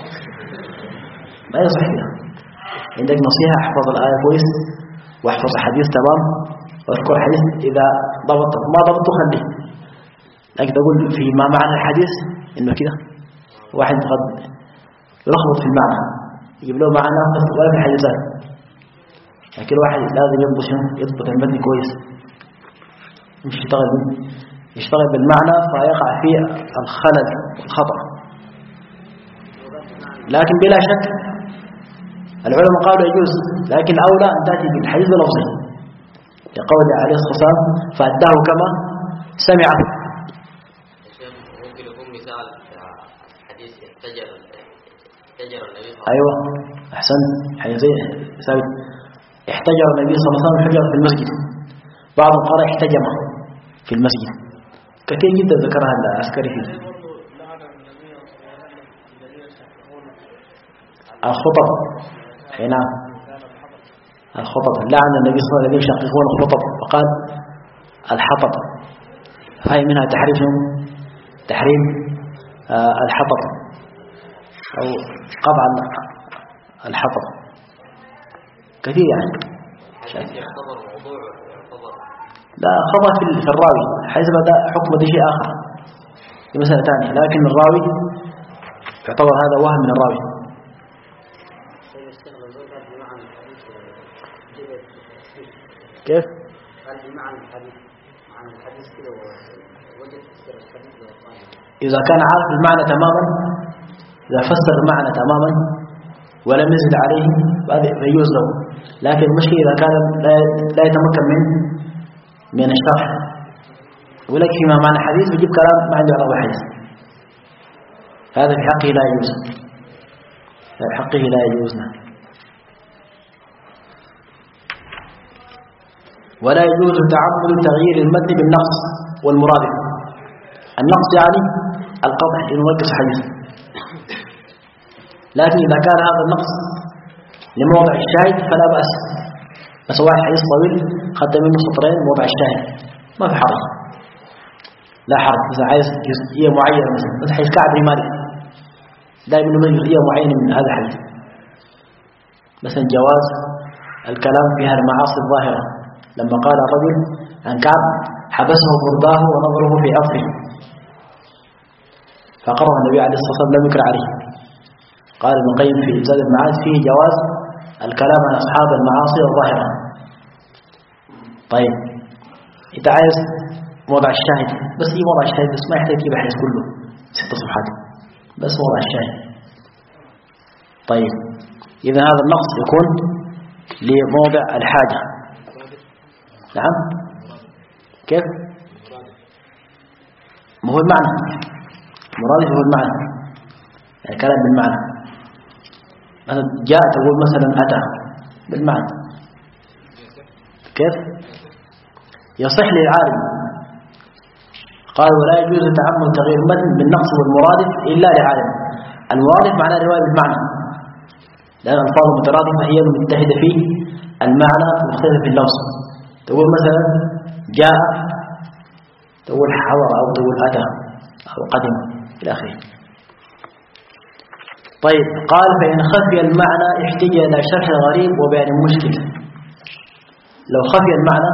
ما يصح فيها. عندك نصيحة احفظ الآية كويس واحفظ الحديث تمام واذكر الحديث إذا ضبطه، ما ضبطه خليه. لكن تقول فيما معنى الحديث إنه كده واحد قد يلخبط في المعنى، يجيب له معنى ولا في حيزات. لكن الواحد لازم يضبط المتن كويس، مش يشتغل بالمعنى فيقع فيه الخلل والخطأ. لكن بلا شك العلماء قالوا يجوز، لكن أولى أن تأتي بالحديث بلفظه لقول عليه الصلاة والسلام فأداه كما سمعه. ممكن يكون مثال حديث احتجر النبي صلى الله عليه وسلم. أيوة أحسن، حديث ثابت احتجر النبي صلى الله عليه وسلم حجر في المسجد، بعض قال احتجم في المسجد، كثير جدا ذكرها العسكري فيه. الخطب، أي نعم الخطب، لعن النبي صلى الله عليه وسلم يشققون الخطب وقال الحطب، هاي منها تحريم الحطب أو قطع الحطب، كثير يعني. يعتبر موضوع يعتبر لا خطأ في الراوي، حيث بدأ حكم ده شيء آخر في مسألة ثانية، لكن الراوي يعتبر هذا وهم من الراوي. كيف؟ إذا كان عارف المعنى تماما، إذا فسر المعنى تماما ولم يزد عليه فيجوز له، لكن المشكلة إذا كان لا يتمكن من الشرح، يقول لك فيما معنى حديث ويجيب كلام ما عنده علاقة بالحديث، هذا في حقه لا يجوز، في حقه لا يجوز. ولا يجوز تعمد تغيير المتن بالنقص والمرادف. النقص يعني القطع لننقص حديث، لكن إذا كان هذا النقص لموضع الشاهد فلا بأس، بس واحد حديث طويل خد منه سطرين موضع الشاهد ما في حرج، لا حرج. إذا عايز جزئية معينة مثلا حديث كعب بن مالك دائما من جزئية معينة من هذا الحديث، مثلا جواز الكلام فيها المعاصي الظاهرة، لما قال الرجل عن كعب حبسه برداه ونظره في أفره فقرأ النبي عليه الصلاة والسلام لم يكر عليه. قال ابن القيم في زاد المعاد فيه جواز الكلام عن أصحاب المعاصي الظاهرة. طيب انت عايز موضع الشاهد، بس هي موضع الشاهد بس ما يحتاج يجيب الحديث كله 6 صفحات، بس موضع الشاهد. طيب إذا هذا النقص يكون لموضع الحاجة. نعم كيف؟ ما هو المعنى مرادف، هو المعنى يعني كلام بالمعنى. مثلا جاء تقول مثلا أتى بالمعنى، كيف؟ يصح للعالم. قال ولا يجوز تعمد تغيير المتن بالنقص والمرادف إلا لعالم. المرادف معناه رواية بالمعنى، لأن الألفاظ المترادفة هي المتحدة في المعنى مختلف في اللفظ. تقول مثلا جاء، تقول حضر، أو تقول أتى أو قدم إلى آخره. طيب قال فإن خفي المعنى احتج إلى شرح غريب وبيان مشكل. لو خفي المعنى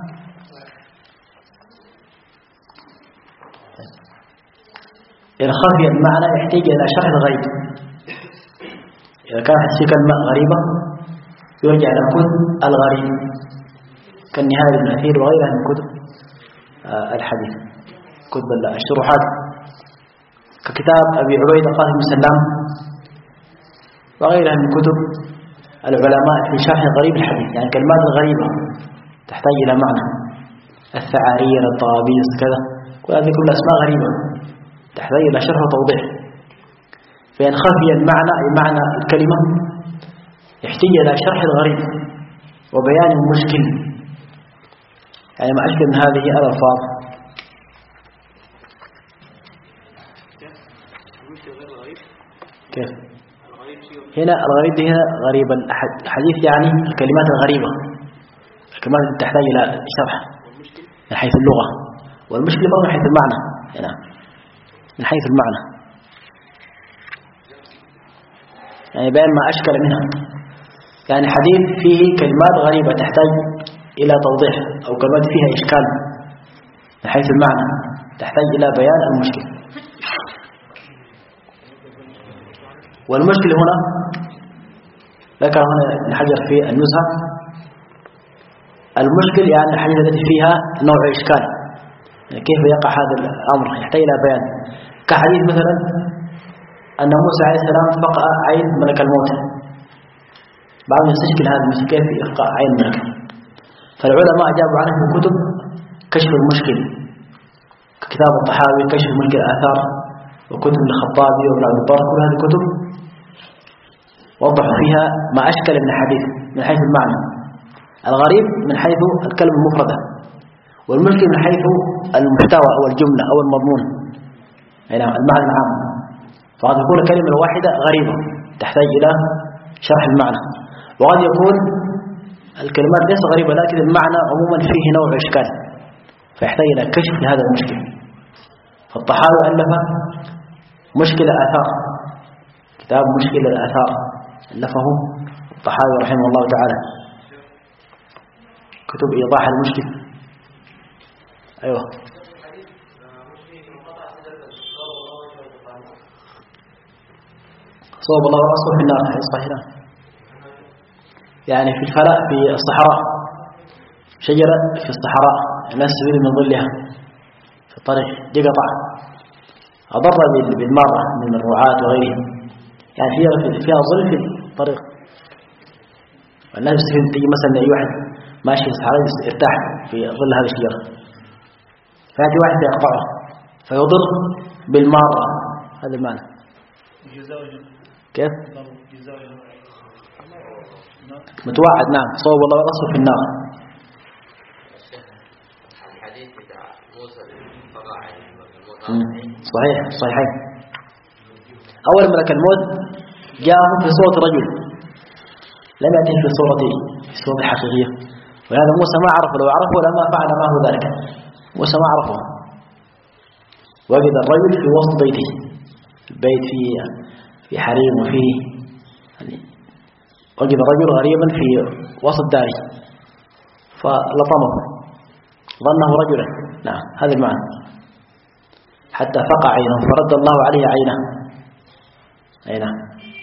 إن خفي المعنى يحتاج إلى شرح غريب. إذا كانت كلمة غريبة يرجع إلى كتب الغريب كالنهاية الأثير وغيرها من كتب الحديث، كتب الشروحات ككتاب أبي عبيدة قاسم بن سلام وغيرها من كتب العلماء في شرح غريب الحديث، يعني كلمات غريبة تحتاج إلى معنى، الثعارية الطرابيس كذا، وهذه كل أسماء غريبة تحتاج إلى شرح وتوضيح. فإن خفي المعنى أي معنى الكلمة يحتاج إلى شرح الغريب وبيان المشكل، يعني ما أشكل من هذه الألفاظ. كيف؟ هنا الغريب هنا غريب الحديث، يعني الكلمات الغريبة، الكلمات التي تحتاج إلى شرح من حيث اللغة، والمشكلة برضه من حيث المعنى، هنا من حيث المعنى يعني بيان ما أشكل منها. يعني حديث فيه كلمات غريبة تحتاج إلى توضيح، أو كلمات فيها إشكال من حيث المعنى تحتاج إلى بيان المشكل. والمشكلة هنا ذكر هنا ابن حجر في النزهة المشكل يعني الحاجة التي فيها نوع إشكال، يعني كيف يقع هذا الأمر يحتاج إلى بيان. كحديث مثلا أن موسى عليه السلام فقع عين ملك الموت، بعض يستشكل هذا المشكل كيف يفقع عين ملك، فالعلماء أجابوا عنه في كتب كشف المشكل ككتاب الطحاوي كشف مشكل الآثار، وكتب الخطابي وابن عبد البر، كل هذه الكتب وضحوا فيها ما أشكل من الحديث من حيث المعنى، الغريب من حيث الكلمة المفردة، والمشكل من حيث المحتوى أو الجملة أو المضمون، يعني المعنى العام. فقد يكون الكلمة الواحدة غريبة تحتاج إلى شرح المعنى، وقد يكون الكلمات ليس غريبة لكن المعنى عموما فيه نوع إشكال فيحتاج إلى كشف لهذا المشكل. فالطحاوي ألف مشكل الآثار، كتاب مشكل الآثار ألفه الطحاوي رحمه الله تعالى، كتب إيضاح المشكل. أيوه صوب الله ورسوله في النار صحيح. يعني في الفلاء في الصحراء شجرة في الصحراء الناس سبيل من ظلها في الطريق دي قطع أضر بالمارة من الرعاة وغيرهم، يعني فيها ظل في الطريق والناس يستفيد. تيجي مثلا أي واحد ماشي في الصحراء يرتاح في ظل هذه الشجرة، فيأتي واحد يقطعه فيضر بالمارة. هذا المعنى. كيف؟ متوعد. نعم صوب الله ورسوله في النار. الحديث بتاع موسى صحيح صحيح. أول ملك الموت جاءه في صورة رجل، لم يأتي في صورة حقيقية، وهذا موسى ما عرفه، لو عرفه لما فعل معه ذلك. موسى ما عرفه، وجد الرجل في وسط بيته، البيت في حريم وفيه يعني وجد رجل غريبا في وسط داره فلطمه ظنه رجلا. نعم هذا المعنى. حتى فقع عينه فرد الله عليه عينه. أي نعم.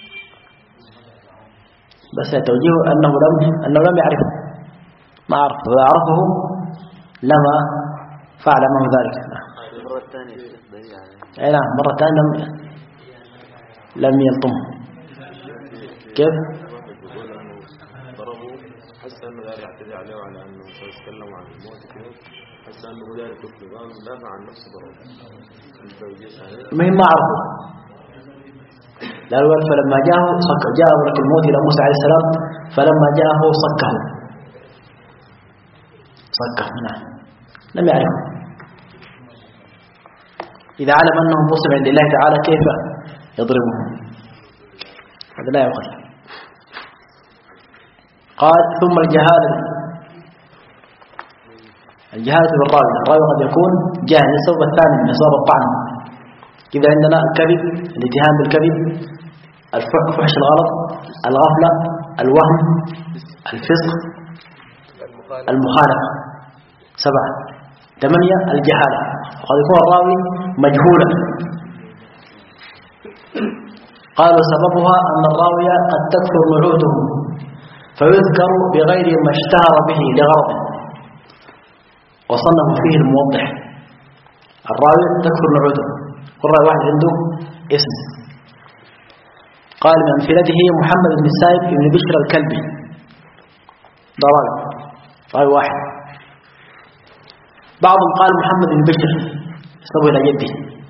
بس توجيه أنه لم يعرفه، ما عرف، وإذا عرفه لما فعل معه ذلك. المرة الثانية أي نعم مرة ثانية لم يلطمه. كيف؟ ضربه حس أنه لا يعتدي عليه وعلى أنه سيتكلم عن الموت كده، حس أنه ذلك الكلام دافع عن نفسه ضربه. المهم ما عرفه. فلما جاء ملك الموت إلى موسى عليه السلام، فلما جاءه صكه. نعم لم يعرفه. إذا علم أنه مسلم عند الله تعالى كيف يضربه؟ هذا لا يقل. قال ثم الجهالة بالراوي قد يكون جاهل. السبب الثاني من أسباب الطعن إذا عندنا الكذب، الاتهام بالكذب، الفحش، الغلط، الغفلة، الوهم، الفسق، المخالفة. 7. 8 الجهالة، قد يكون الراوي مجهولا. قالوا سببها أن الراوي قد تكثر نعوته فيذكر بغير ما اشتهر به لغرض، وصنف فيه الموضح. الراوي تكثر نعوته، كل راوي واحد عنده اسم. قال من أمثلته محمد بن سائب بن بشر الكلبي، ده راوي واحد. بعضهم قال محمد بن بشر يسمى إلى جده،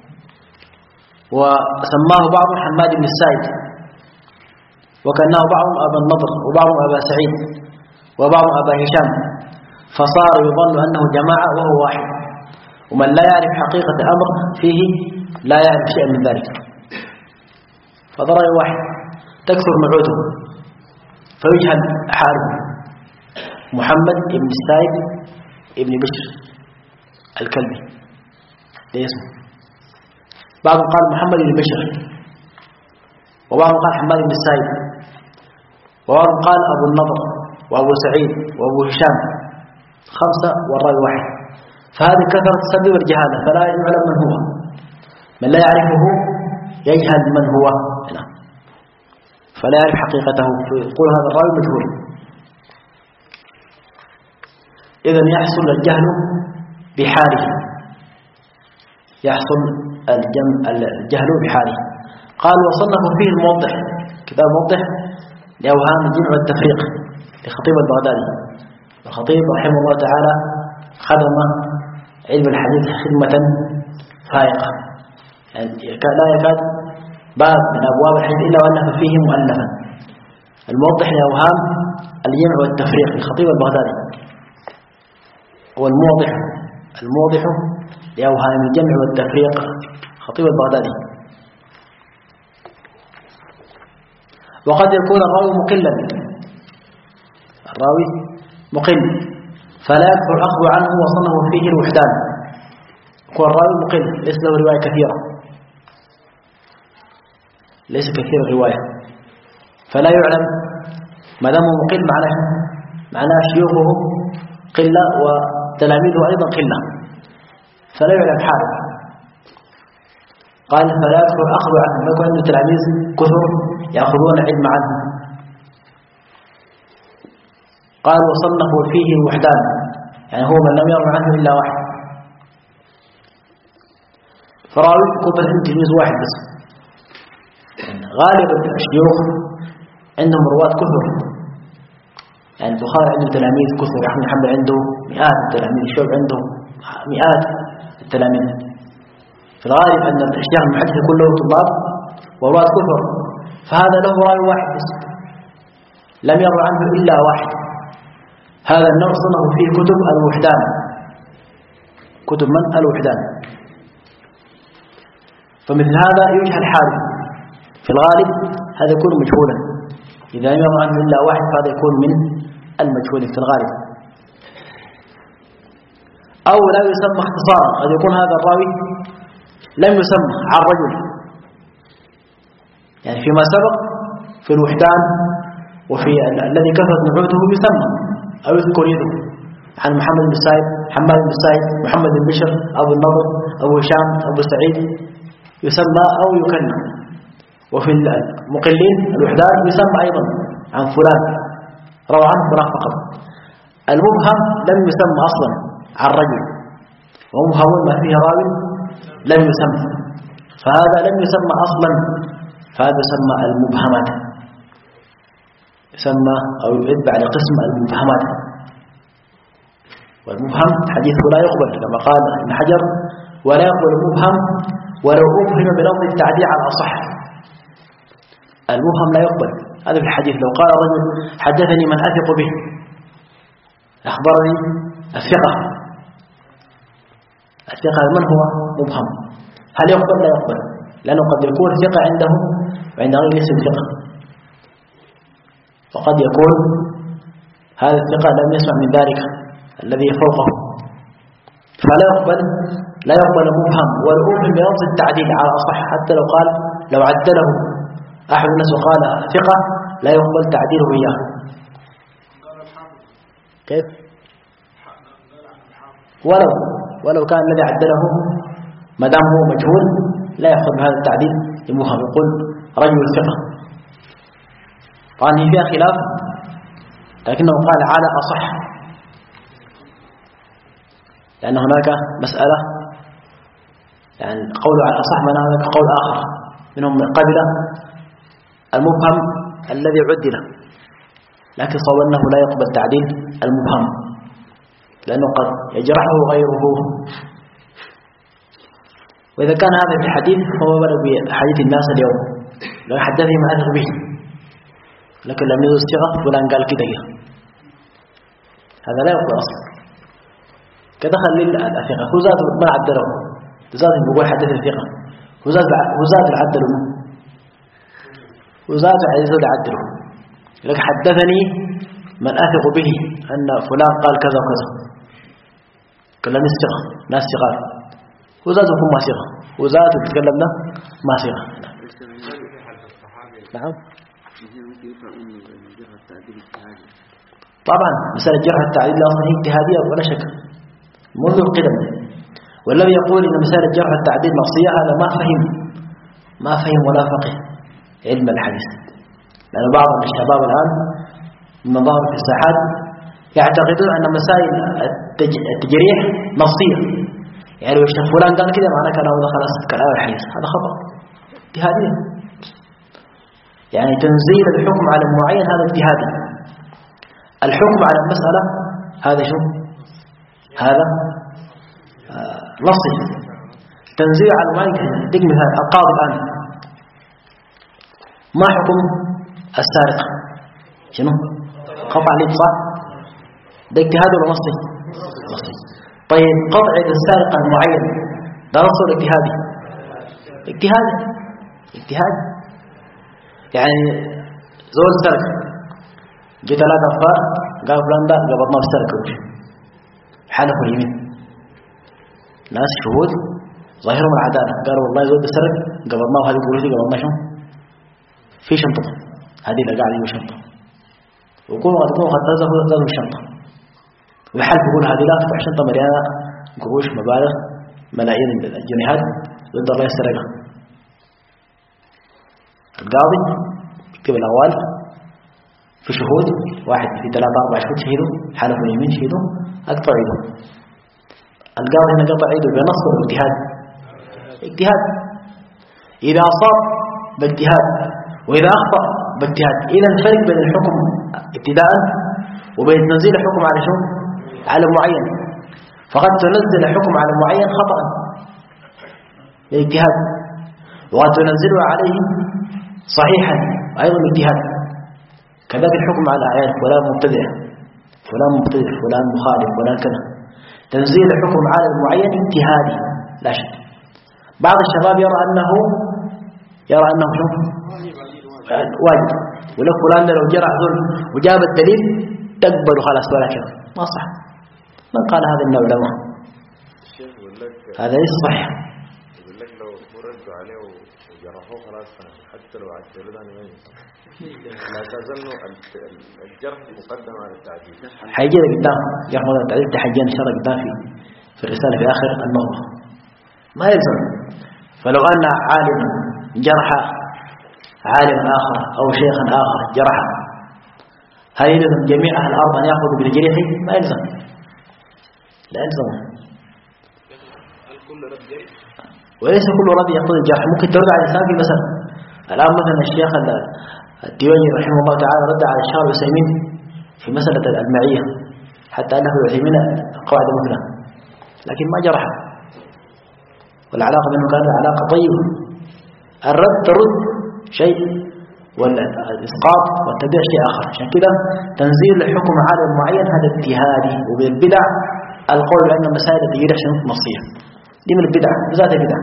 وسماه بعض حماد بن السائب، وكأنه بعضهم أبا النضر وبعضهم أبا سعيد وبعضهم أبا هشام، فصار يظن أنه جماعة وهو واحد، ومن لا يعرف حقيقة الأمر فيه لا يعرف شيئا من ذلك. فضرر واحد تكثر نعوته فيجهل حاله. محمد بن السائب ابن بشر الكلبي ده اسمه. بعضهم قال محمد بن بشر، وبعضهم قال حماد بن السائب، وبعضهم قال أبو النضر وأبو سعيد وأبو هشام. 5 والراوي واحد. فهذه كثرة تسبب الجهالة، فلا يعلم من هو. من لا يعرفه يجهل من هو. فلا يعرف حقيقته فيقول هذا الراوي مجهول. إذن يحصل الجهل بحاله، يحصل الجهل بحاله. قال وصنف فيه الموضح، كتاب موضح لأوهام الجمع والتفريق لخطيب البغدادي. الخطيب رحمه الله تعالى خدم علم الحديث خدمة فائقة، يعني لا يكاد باب من أبواب الحديث إلا وألف فيه مؤلفا. الموضح لأوهام الجمع والتفريق لخطيب البغدادي، والموضح الموضح لأوهام الجمع والتفريق خطيب البغدادي. وقد يكون الراوي مقلا، الراوي مقل فلا يكثر الأخذ عنه وصنه فيه الوحدان. هو الراوي مقل ليس له رواية كثيرة، ليس كثير الرواية، فلا يعلم ما دام مقل معناه شيوخه قلة وتلاميذه أيضا قلة، فلا يعلم حاله. قال فلا يكثر الأخذ عنه، ما يكون عنده تلاميذ كثر يأخذون علم عنه. قال وصنفوا فيه الوحدان، يعني هو من لم يروي عنه إلا واحد. فراوي يكون بس تلميذ واحد بس. غالب الشيوخ عندهم رواة كثر، يعني البخاري عنده تلاميذ كثر، أحمد محمد عنده مئات التلاميذ، الشعب عنده مئات التلاميذ. في الغالب أن الشيخ المحدث كله طلاب ورواة كثر، فهذا له راوي واحد بس لم يروي عنه إلا واحد. هذا النوع صنه فيه كتب الوحدان، كتب من الوحدان. فمثل هذا يجهل حاله في الغالب، هذا يكون مجهولا. إذا لم يروي عنه إلا واحد فهذا يكون من المجهول في الغالب. أو لا يسمى اختصارا، قد يكون هذا الراوي لم يسمى عن رجل، يعني فيما سبق في الوحدان وفي الذي كثرت نعوته يسمى أو يذكر يده عن محمد بن سعيد، حماد بن سعيد، محمد بن بشر، أبو النضر، أبو هشام، أبو سعيد، يسمى أو يكنى. وفي المقلين الوحدان يسمى أيضا عن فلان روى عنه فلان فقط. المبهم لم يسمى أصلا عن رجل، ومبهم ما فيه راوي لم يسمى، فهذا لم يسمى أصلا، فهذا يسمى المبهمات، يسمى أو يتبع لقسم المبهمات. والمبهم حديثه لا يقبل كما قال ابن حجر: ولا يقبل المبهم ولو أبهم بلفظ التعديل على الأصح. المبهم لا يقبل. هذا في الحديث لو قال رجل: حدثني من أثق به، أخبرني الثقة، الثقة من هو؟ مبهم. هل يقبل؟ لا يقبل، لأنه قد يكون ثقة عنده وعند غير اسم ثقة، وقد يكون هذا الثقة لم يسمع من ذلك الذي فوقه، فلا يقبل، لا يقبل مبهم والأبهم بلفظ التعديل على أصح. حتى لو عدله أحد الناس وقال ثقة لا يقبل تعديله إياه. كيف؟ ولو كان الذي عدله ما دام هو مجهول لا يأخذ بهذا التعديل المبهم، يقول رجل ثقة. طبعا هي فيها خلاف، لكنه قال على أصح، لأن هناك مسألة، يعني قول على أصح من هناك قول آخر منهم من قبل المبهم الذي عدل، لكن صواب أنه لا يقبل تعديل المبهم لأنه قد يجرحه غيره. وإذا كان هذا في الحديث فهو بلغ بحديث الناس اليوم، لو حدثني ما أثق به لكن لم يدرس ثقة فلان قال كده، هذا لا يقبل أصلا. كدخل للثقة هو زاد ما عدله، زاد بقول حدث الثقة، هو زاد العدل، وزاد عدله، لك حدثني من أثق به أن فلان قال كذا وكذا، كلام الثقة ناس ثقات، وزاد يكون ما ثقة، وزاد تتكلمنا ما ثقة. نعم طبعا مسألة جرح التعديل أصلا هي اجتهادية ولا شك منذ القدم، والذي يقول إن مسألة جرح التعديل معصية هذا ما فهم ولا فقه علم الحديث، لأن بعض الشباب الآن من ظهر في الساحات يعتقدون أن مسائل التجريح نصية، يعني لو الشيخ فلان قال كده معناه كلامه ده خلاص كلام الحديث، هذا خطأ اجتهادي. يعني تنزيل الحكم على المعين هذا اجتهادي. الحكم على المسألة هذا شو؟ هذا نصي. تنزيل على المعين دق مثال القاضي الآن ما حكم السارق؟ شنو؟ قطع عليه صح؟ ده اجتهاد ولا نصي؟ نصي. طيب قطع السارق المعين ده نص ولا اجتهادي؟ اجتهادي. اجتهاد يعني زول سرق، جيت ثلاثة أفراد قال فلان ده قبضناه بسرق وجه، حلفوا اليمين، ناس شهود ظاهرهم العدالة قالوا والله زول بسرق قبضناه، وهذه قروشي قبضناه شنو؟ في شنطة، هذه اللي قاعد يقول شنطة، ويقولوا قد يكونوا قد تزهوا الشنطة، ويحلف يقول هذه لا تفتح شنطة مليانة قروش مبالغ ملايين الجنيهات ضد الله يسرقها. القاضي يكتب الأقوال في شهود، واحد في 3-4 شهود شهدوا، حلفوا اليمين شهدوا، أقطع يده. القاضي هنا قطع يده بنص واجتهاد. اجتهاد إذا أصاب باجتهاد وإذا أخطأ باجتهاد. إذا الفرق بين الحكم ابتداء وبين تنزيل الحكم على شو؟ على معين. فقد تنزل الحكم على معين خطأ باجتهاد، وقد تنزله عليه صحيحا أيضا اجتهاد. كذلك الحكم على أعيان فلان مبتدع، فلان مبتدع، فلان مخالف، فلان كذا. تنزيل الحكم على المعين اجتهادي لا شك. بعض الشباب يرى أنه شو؟ واجب، ولو فلان لو جرى ذل وجاب الدليل تقبل خلاص ولا كذا، ما صح. من قال هذا من العلماء؟ هذا ليس صحيح. يقول لك لو ردوا عليه وجرحوه خلاص حتى لو عدلوا ده ما ينفع. لا تزال الجرح مقدم على التعديل. حيجي لك قدام جرح ولا التعديل، تحجين ان شاء الله قدام في الرساله في اخر النظره. ما يلزم. فلو ان عالم جرح عالم آخر أو شيخ آخر جرح، هل يلزم جميع أهل الأرض أن يأخذوا بالجريح؟ ما يلزم، لا يلزم. وليس كل رد يقتضي الجرح. ممكن ترد على الإنسان في مثلا الآن مثلا الشيخ الديواني رحمه الله تعالى رد على الشيخ العثيمين في مسألة المعية، حتى أنه العثيمين قواعد مثلى، لكن ما جرح، والعلاقة بينهم كانت علاقة طيبة. الرد ترد شيء والإسقاط والتبيع شيء آخر. عشان كده تنزيل الحكم على المعين هذا اجتهادي. وبالبدع القول بأن مسائل التجريح نصية، دي من البدع، ذات البدع،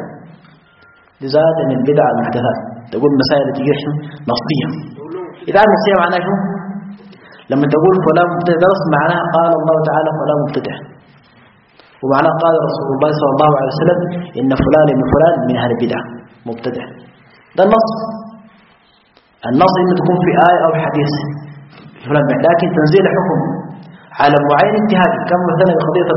ذات من البدع المحدثات. تقول مسائل التجريح نصية. إذا نصية معناه شو؟ لما تقول فلان مبتدع درس معناها قال الله تعالى فلان مبتدع، ومعناه قال رسول الله صلى الله عليه وسلم إن فلان من فلان من أهل البدع مبتدع. ده النص. النص إنه تكون في آية أو حديث فلان، لكن تنزيل حكم على معين اجتهادي. كما مثلا قضية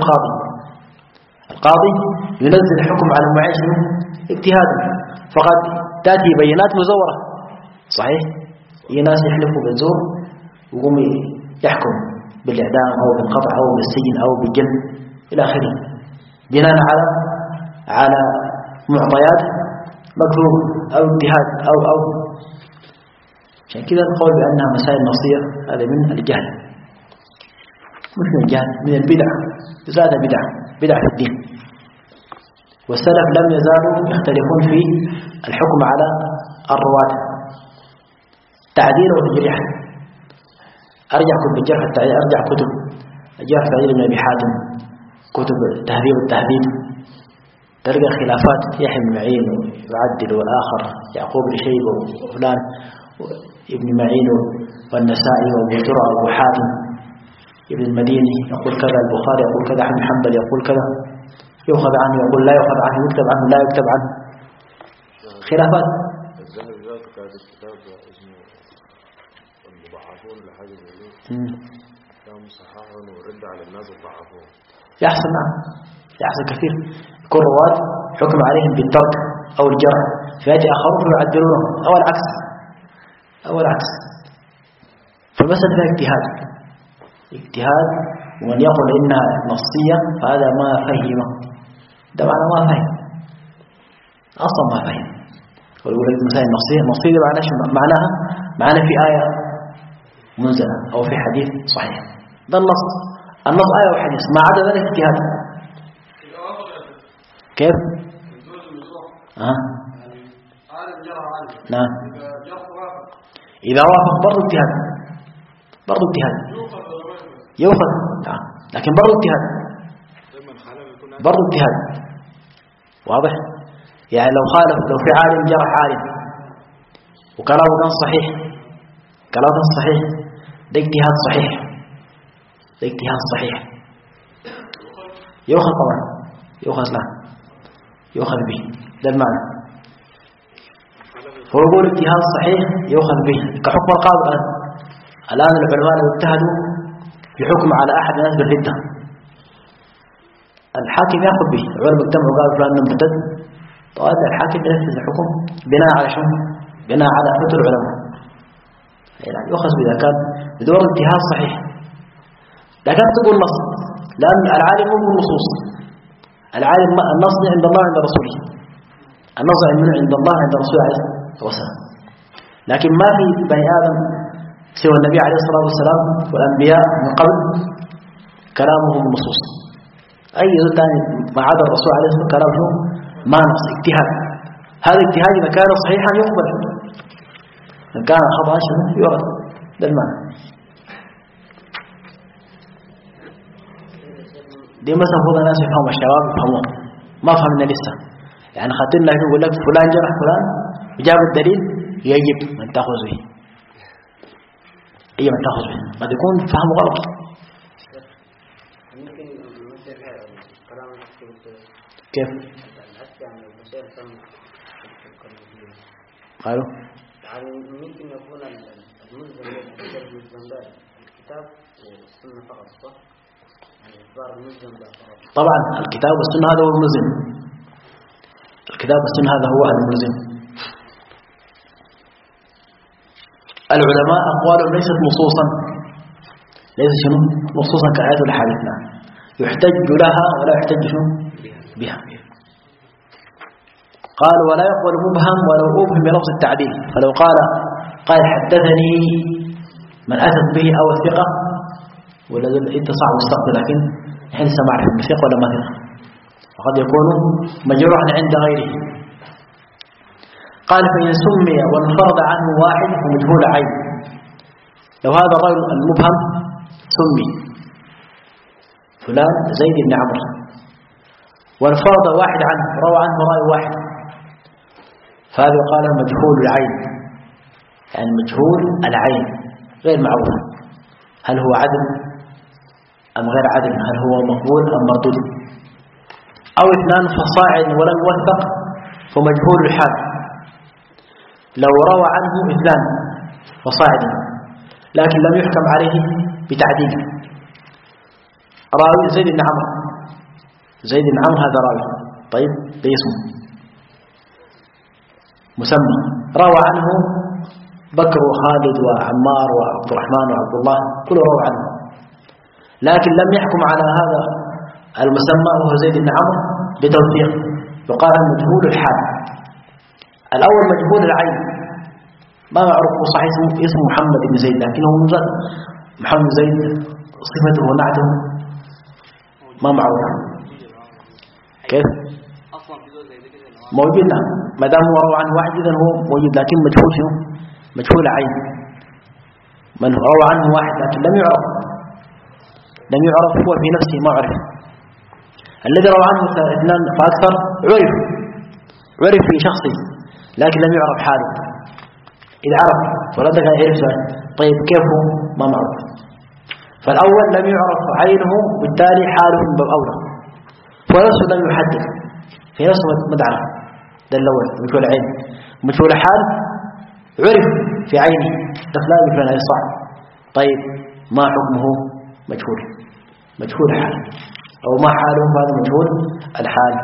القاضي ينزل حكم على معين شنو؟ اجتهادا. فقد تأتي بينات مزورة صحيح، هي ناس يحلفوا بالزور ويقوم يحكم بالإعدام أو بالقطع أو بالسجن أو بالجلد إلى آخره، بناء على معطيات مكروه أو اجتهاد أو عشان كذا القول بأنها مسائل نصية هذا من الجهل، مش من الجهل، من البدع، زاد بدع في الدين. والسلف لم يزالوا يختلفون في الحكم على الرواة تعديلا وتجريحا. أرجع كتب الجرح التعديل، أرجع كتب الجرح التعديل من أبي حاتم، كتب تهذيب والتهذيب، تلقى خلافات يحيى بن معين ويعدل، والآخر يعقوب بن شيبة وفلان ابن معين والنسائي وابو زرع وابو حاتم ابن المديني يقول كذا، البخاري يقول كذا، أحمد بن حنبل يقول كذا، يؤخذ عنه يقول لا يؤخذ عنه، يكتب عنه لا يكتب عنه، خلافات. الزهد ذاته كان الكتاب اسمه المضاعفون لحاجة زي كان صححون ورد على الناس الضعفون. يحصل نعم، يحصل كثير. يكون رواد حكم عليهم بالترك أو الجرح، فيأتي آخرون يعدلونه أو العكس. فالمسألة فيها اجتهاد، ومن يقول إنها نصية فهذا ما فهم، ده معنى ما فهم أصلا، ما فهم. ويقول لك مثلا النصية معناها في آية منزلة أو في حديث صحيح، ده النص آية وحديث، ما عدا ذلك اجتهاد. كيف؟ نعم، إذا وافق برضو اجتهاد، يؤخذ، نعم، لكن برضو اجتهاد، واضح؟ يعني لو في عالم جرح عالم وكلامه كان صحيح، ده اجتهاد صحيح، يؤخذ طبعا، يؤخذ به، ده المعنى. هو يقول اجتهاد صحيح يؤخذ به كحكم القاضي. الآن العلماء اجتهدوا في حكم على أحد الناس بالردة، الحاكم يأخذ به، العلماء اجتمعوا قالوا فلان مرتد، طيب الحاكم ينفذ الحكم بناء على شنو؟ بناء على فتوى العلماء، يعني يؤخذ بإذا كان بدور اجتهاد صحيح. لكن تقول نص، لأن العالم مو بالنصوص، العالم النص عند الله عند رسوله، النص عند الله عند رسوله عليه الصلاة والسلام. لكن ما في بني آدم سوى النبي عليه الصلاة والسلام والأنبياء من قبل كلامهم النصوص، أي ثاني ما عدا الرسول عليه الصلاة والسلام كلامه ما نص، اجتهاد. هذا الاجتهاد إذا كان صحيحا يقبل، إن كان خطأ يرد، ده المعنى. دي مثلا فوق الناس يفهموا، الشباب يفهموها، ما فهمنا لسه. يعني خاطرنا يقول لك فلان جرح فلان وجاب الدليل، يجب من تأخذ به، قد يكون فهم غلط. كيف؟ قالوا يعني ممكن يكون الملزم الكتاب والسنة فقط، صح؟ يعني إخبار الملزم فقط. طبعا الكتاب والسنة هذا هو الملزم، هذا هو الملزم. العلماء أقوالهم ليست نصوصا، نصوصا كآيات الحديث، يحتج لها ولا يحتج بها. قال ولا يقبل مبهم ولو أبهم بلفظ التعديل، فلو قال حدثني من أثق به أو الثقة، ولا أنت صعب تستقبل، لكن نحن لسه ما نعرف ثقة ولا ما ثقة، وقد يكون مجروحا عند غيره. قال فإن سمي وانفرد عنه واحد ومجهول عين، لو هذا الرجل المبهم سمي فلان زيد بن عمرو، وانفرد واحد عنه، روى عنه راوي واحد، فهذا قال مجهول العين، يعني مجهول العين غير معروف، هل هو عدل أم غير عدل، هل هو مقبول أم مردود. أو اثنان فصاعد ولم يوثق فمجهول الحال، لو روى عنه اثنان فصاعدا لكن لم يحكم عليه بتعديل، راوي زيد بن عمرو هذا راوي، طيب ده اسمه مسمى، روى عنه بكر وخالد وعمار وعبد الرحمن وعبد الله، كله روى عنه، لكن لم يحكم على هذا المسمى وهو زيد بن عمرو بتوثيق، يقال مجهول الحال. الأول مجهول العين، ما معروف صحيح اسمه محمد بن زيد، لكنه محمد زيد صفته ونعته ما معروف. كيف؟ موجود، نعم، ما دام هو روى عنه واحد إذن هو موجود، لكن مجهول شنو؟ مجهول عين، من روى عنه واحد لكن لم يعرف هو في نفسه ما عرف. الذي روى عنه اثنان فأكثر عرف في شخصه لكن لم يعرف حاله، إذا عرف فلدك يعرف سؤال، طيب كيف هو؟ ما معروف. فالأول لم يعرف عينه، بالتالي حاله من باب أولى، ونفسه لم يحدث في نفسه مدعرة، ده الأول مجهول عين. مجهول حال عرف في عينه، ده فلان فلان هذا صح، طيب ما حكمه؟ مجهول حال، أو ما حاله؟ هذا مجهول الحال.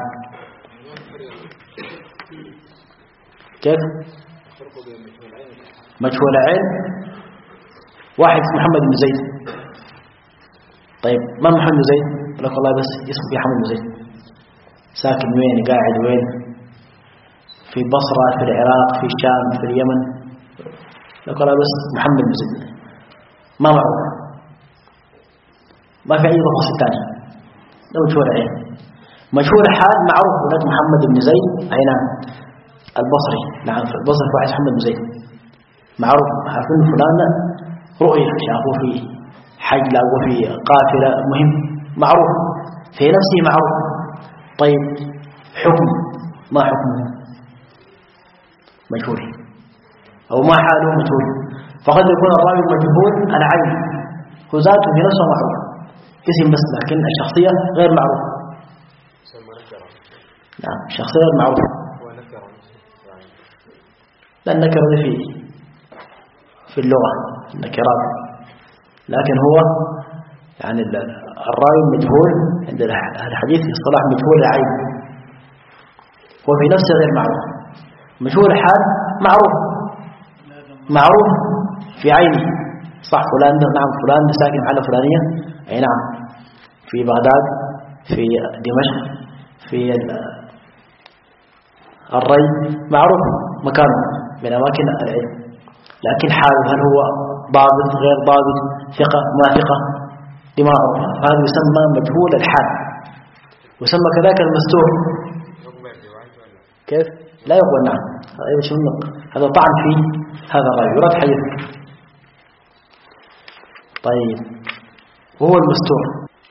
كيف؟ مجهول عين واحد اسمه محمد بن زيد. طيب ما محمد بن زيد؟ لك والله بس اسمه في محمد بن زيد، ساكن وين، قاعد وين، في بصرة، في العراق، في الشام، في اليمن. لك والله بس محمد بن زيد، ما معروف، ما في أي تفاصيل ثانية. لو مشهور عين مشهور حال معروف هناك محمد بن زيد، أي نعم البصري، نعم في البصري واحد محمد بن زيد معروف، عارفين فلان رؤية شافوه في حج، لاقوه في قافلة، مهم معروف في نفسه معروف. طيب حكم، ما حكمه؟ مجهول، أو ما حاله مجهول. فقد يكون الراوي مجهول العين، هو ذاته في نفسه معروف اسم بس، لكن الشخصية غير معروفة. نعم الشخصية غير معروفة. لا النكرة في اللغة النكرات، لكن هو يعني الراوي مجهول عند الحديث في اصطلاح مجهول العين، هو في نفسه غير معروف. مجهول الحال معروف، معروف في عينه، صح فلان ده، نعم فلان ساكن محل فلانية، أي نعم في بغداد، في دمشق، في الري، معروف مكانه من أماكن العلم. لكن حاله هل هو ضابط غير ضابط، ثقة ما ثقة، دماغ، هذا يسمى مجهول الحال. ويسمى كذلك المستور. كيف؟ لا يقبل، نعم هذا طعن فيه، هذا الرأي يراد حديث. طيب وهو المستور.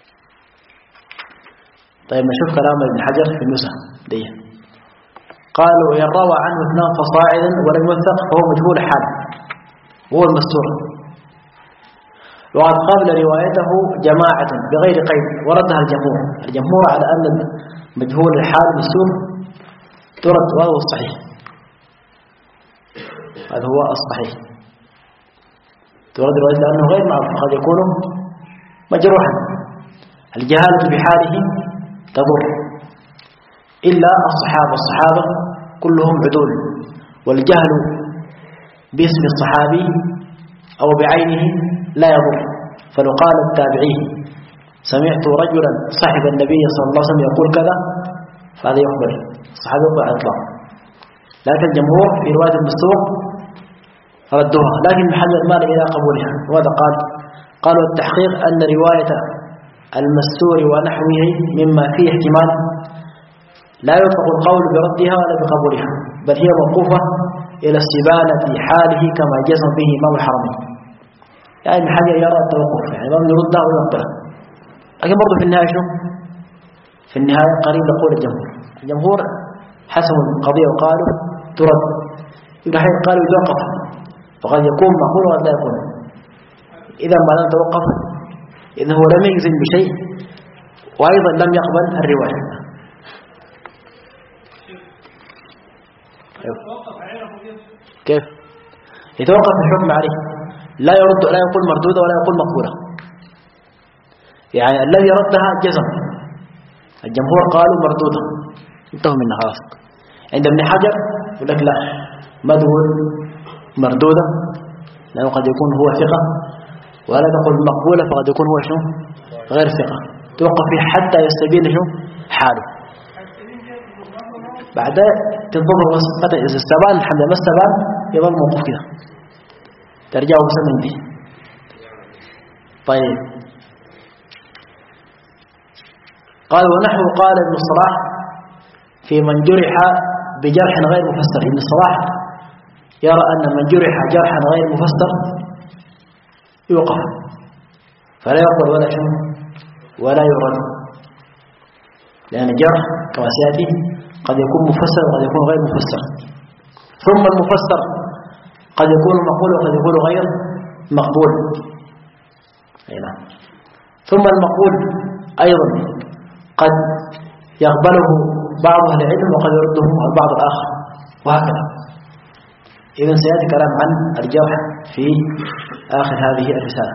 طيب نشوف كلام ابن حجر في النزهة دي. قالوا إن روى عنه 2 فصاعدا ولم يوثق فهو مجهول حال، وهو المستور. وقد قبل روايته جماعة بغير قيد وردها الجمهور على أن مجهول الحال مستور ترد، وهو الصحيح، هذا هو الصحيح، ترد روايته لأنه غير معروف، قد يكون مجروحا. الجهالة بحاله تضر، إلا الصحابة كلهم عدول، والجهل باسم الصحابي أو بعينه لا يضر. فلو قال التابعي سمعت رجلا صاحب النبي صلى الله عليه وسلم يقول كذا، فهذا يقبل، الصحابي يقبل على الإطلاق. لكن الجمهور في رواية المستور ردوها، لكن محمد مال إلى قبولها. وهذا قالوا التحقيق أن رواية المستور ونحوه مما فيه احتمال لا يطلق القول بردها ولا بقبولها، بل هي موقوفة إلى استبانة حاله كما جزم به إمام الحرمين. يعني ابن حجر يرى التوقف، يعني ما يردها ولا يقبلها. لكن برضه في النهاية شو؟ في النهاية قريب لقول الجمهور حسموا القضية وقالوا ترد. يبقى حين قالوا يتوقف، فقد يكون مقبول وقد لا يكون. إذا ما لم توقف إذا هو لم يجزم بشيء، وأيضا لم يقبل الرواية. كيف؟ يتوقف الحكم عليه، لا يرد، لا يقول مردودة ولا يقول مقبولة. يعني الذي ردها جزم، الجمهور قالوا مردودة، انتهوا منها خلاص. عند ابن حجر يقول لك لا، ما تقول مردودة لأنه قد يكون هو ثقة، ولا تقول مقبولة فقد يكون هو شو؟ غير ثقة. توقف فيه حتى يستبين شو؟ حاله. بعدها تنتظر متى إذا استبان، الحمد لله ما استبان يظل موقف كده، ترجعه بس من دي. طيب قال ونحو قال ابن الصلاح في من جرح بجرح غير مفسر. ابن الصلاح يرى أن من جرح جرحا غير مفسر يوقف، فلا يقبل ولا شيء ولا يرد، لأن الجرح كما سيأتي قد يكون مفسر وقد يكون غير مفسر. ثم المفسر قد يكون مقبول وقد يكون غير مقبول. نعم. ثم المقبول أيضا قد يقبله بعض أهل العلم وقد يرده البعض الآخر، وهكذا. إذن سيأتي كلام عن الجرح في آخر هذه الرسالة.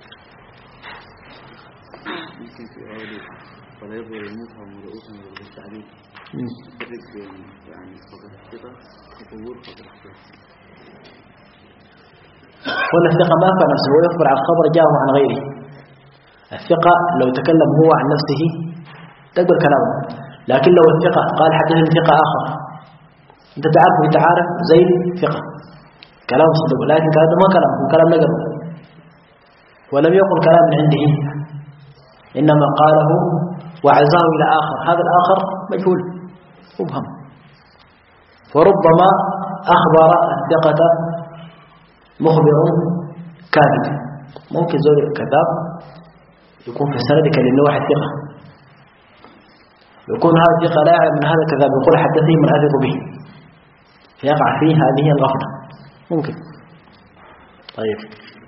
فلا يظهر المفهم ورؤوسا بالتعليم يفرق بين يعني فقد الثقة وقبول فقد الثقة. ولا الثقة ما يخبر عن نفسه، هو يخبر عن خبر جاءه عن غيره. الثقة لو تكلم هو عن نفسه تقبل كلامه، لكن لو الثقة قال حدثني ثقة آخر أنت تعرف وتعارف زي ثقة كلام صدق، لكن هذا ما كلام نقل ولم يقل كلام من عنده، إنما قاله وعزاه إلى آخر، هذا الآخر مجهول مبهم. وربما أخبر الثقة مخبر كاذب، ممكن زوج الكذاب يكون في سندك لأنه واحد ثقة، يكون هذا الثقة لا يعلم من هذا الكذاب، يقول حدثني من أثق به، فيقع فيه هذه الغفلة ممكن. طيب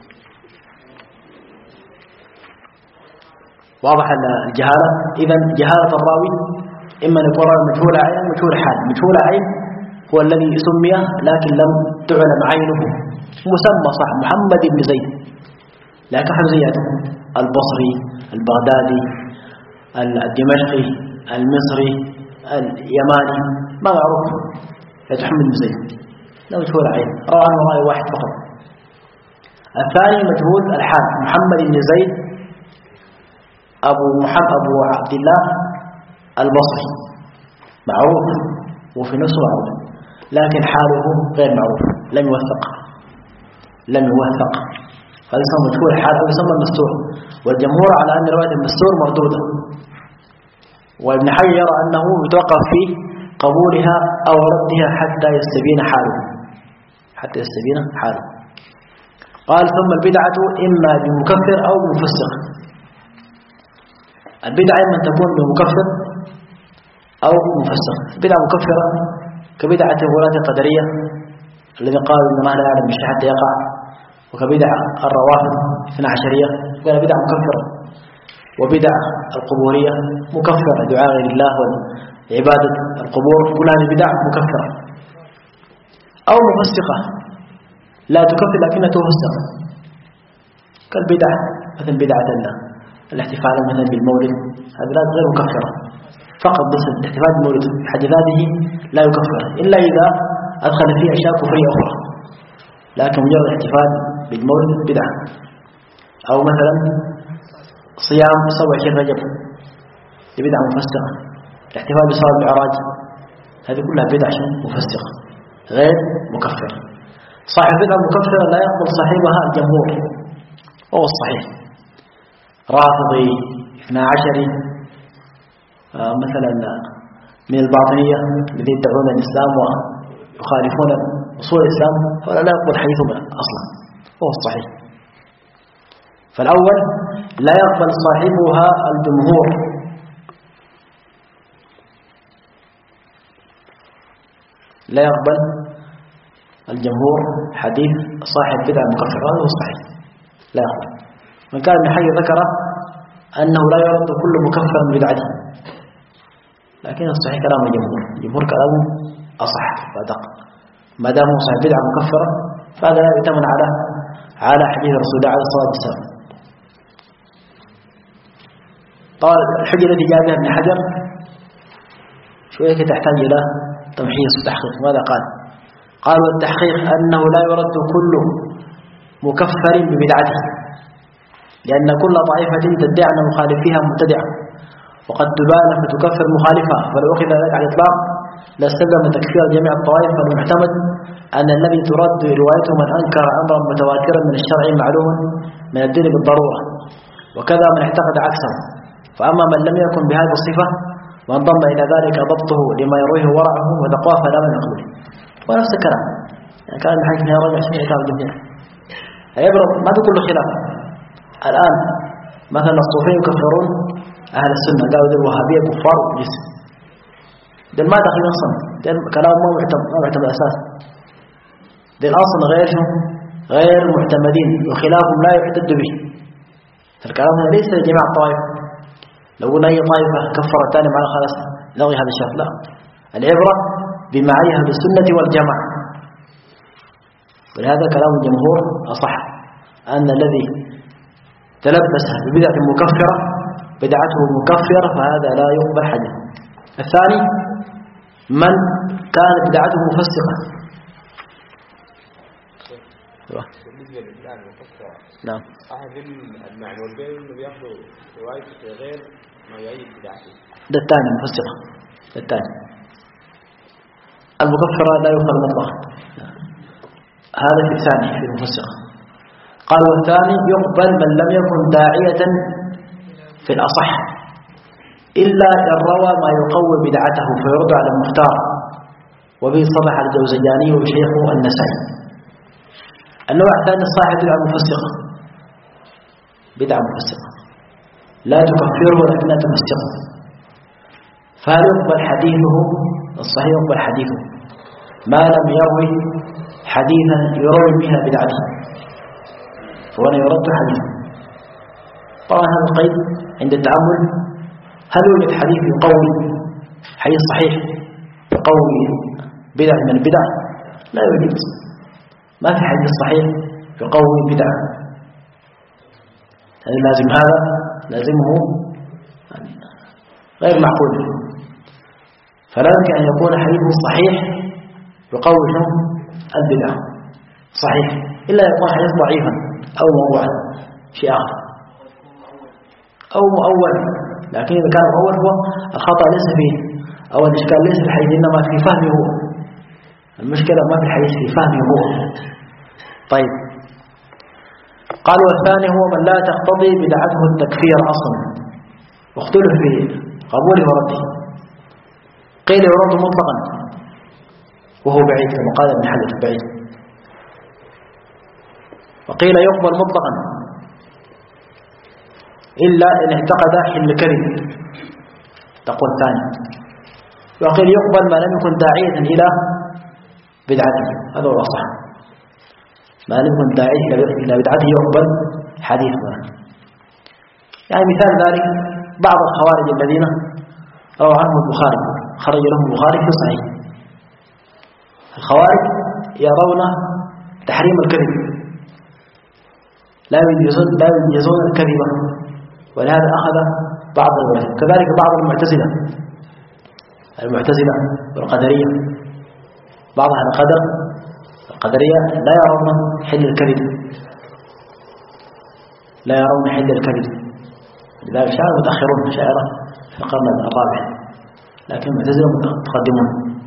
واضح الجهالة. إذا جهالة الراوي إما أن يكون مجهول عين مجهول حال. مجهول عين هو الذي سمي لكن لم تعلم عينه، مسمى صح محمد بن زيد لكن حفظياته البصري البغدادي الدمشقي المصري اليماني ما معروف، محمد بن زيد لا مجهول عين، روى عنه راوي واحد فقط. الثاني مجهول الحال محمد بن زيد أبو عبد الله البصري معروف وفي نفسه معروف، لكن حاله غير معروف، لم يوثق هذا يسمى مجهول الحال أو يسمى المستور، والجمهور على أن رواية المستور مردودة، وابن حجر يرى أنه يتوقف في قبولها أو ردها حتى يستبين حاله. قال ثم البدعة إما بمكفر أو بمفسق. البدعة إما أن تكون بمكفر أو مفسق. بدعة مكفرة كبدعة الولاة القدرية الذي قالوا إن الله لا يعلم بالشيء حتى يقع، وكبدعة الروافض 12 وكان بدعة مكفرة، وبدعة القبورية مكفرة، دعاء غير الله وعبادة القبور، كل هذه بدعة مكفرة. أو مفسقة لا تكفر لكنها تفسق، كالبدعة مثل بدعة الاحتفال مثلا بالمولد، هذه غير مكفرة، فقط بس الاحتفال بالمولد في حد ذاته لا يكفر إلا إذا أدخل فيه أشياء كفرية أخرى، لكن مجرد الاحتفال بالمولد بدعة. أو مثلا صيام 27 رجب بدعة مفسقة، الاحتفال بصلاة المعراج هذه كلها بدعة مفسقة غير مكفرة. صاحب بدعة مكفرة لا يقبل صاحبها الجمهور وهو الصحيح، رافضي 12 مثلا من الباطنية الذين يدعون الإسلام ويخالفون أصول الإسلام، هؤلاء لا يقبل حديثهم أصلا وهو الصحيح. فالأول لا يقبل صاحبها الجمهور، لا يقبل الجمهور حديث صاحب بدعة مكفرة، هذا هو الصحيح لا يقبل. من كان ابن حجر ذكر أنه لا يرد كل مكفر من بدعته، لكن الصحيح كلام الجمهور كلامه أصح وأدق، ما دام هو صاحب بدعة مكفرة فهذا لا يؤتمن على حديث رسول الله عليه الصلاة والسلام. قال الحجة التي جاء بها ابن حجر شوية تحتاج إلى تمحيص وتحقيق. ماذا قال؟ قال والتحقيق أنه لا يرد كل مكفر ببدعته، لأن كل طائفة تدعي أن مخالفيها مبتدعة، وقد تبان فتكفر مخالفها، فلو أخذ ذلك على الإطلاق لاستلزم تكفير جميع الطوائف. فالمعتمد أن الذي ترد روايته من أنكر أمرا متواترا من الشرع معلوم من الدين بالضرورة، وكذا من اعتقد عكسه. فأما من لم يكن بهذه الصفة وانضم إلى ذلك ضبطه لما يرويه ورعه وتقواه فلا من يقبله. ونفس الكلام يعني كان الحاكم يراجع شيء كتاب الجميع يبرد ما تقول له خلاف. الآن مثلا الصوفية يكفرون أهل السنة، قالوا ذي الوهابية كفار وجسم، ده ما دخل أصلا، ده كلام ما معتمد أساس، ده الأصل غير معتمدين وخلافهم لا يعتد به. فالكلام هنا ليس لجميع الطوائف، لو قلنا أي طائفة كفر الثاني معنا خلاص نلغي هذا الشرط، لا، العبرة بما عليه أهل السنة والجماعة. ولهذا كلام الجمهور أصح، أن الذي تلبس ببدعة مكفرة بدعته مكفرة فهذا لا يقبل حديث. الثاني من كانت بدعته مفسقة. بالنسبة للبدع المفسرة نعم. أحد المعنويين إنه بياخدوا رواية غير ما يعيد بدعته. ده الثاني المفسرة. الثاني المكفرة لا يؤخذ مطلقا. هذا في الثاني في المفسرة. قال والثاني يقبل من لم يكن داعية في الأصح إلا إن روى ما يقوي بدعته فيرد على المختار، وبه صرح الجوزجاني وشيخه النسائي. النوع الثاني صاحب بدعة مفسقة، بدعة مفسقة لا تكفره ولكنها تمسقه، فهل يقبل حديثه الصحيح؟ يقبل حديثه ما لم يروي حديثا يروي بها بدعته، فهنا يرد حديثه. طبعا هذا القيد عند التأمل، هل يوجد حديث يقوي حديث صحيح يقوي بدعة من البدع؟ لا يوجد، ما في حديث صحيح يقوي بدعة. يعني لازم هذا لازمه يعني غير معقول، فلا يمكن أن يكون حديث صحيح يقوي البدعة صحيح، إلا يكون حديث ضعيفا أو موضوعا شيء آخر أو مؤول. لكن إذا كان مؤول هو الخطأ ليس فيه أو الإشكال ليس في الحديث، إنما في فهمه هو. المشكلة ما في الحديث، في فهمه هو. طيب، قال والثاني هو من لا تقتضي بدعته التكفير أصلا، واختلف في قبوله ورده. قيل يرد مطلقا وهو بعيد كما قال ابن حجر بعيد، وقيل يقبل مطلقا إلا إن اعتقد حل كذب، تقول ثاني. وقيل يقبل ما لم يكن داعية إلى بدعته، هذا هو الصح، ما لم يكن داعية إلى بدعته يقبل حديثنا. يعني مثال ذلك بعض الخوارج الذين روى عنهم البخاري، خرج لهم البخاري في صحيح. الخوارج يرون تحريم الكذب، لا يجوزون الكذب، ولهذا أخذ بعض العلماء. كذلك بعض المعتزلة والقدرية، بعض أهل القدر القدرية لا يرون حل الكذب، لا يرون حل الكذب. لذلك شاعر متأخرون شاعرة في القرن الرابع، لكن المعتزلة متقدمون.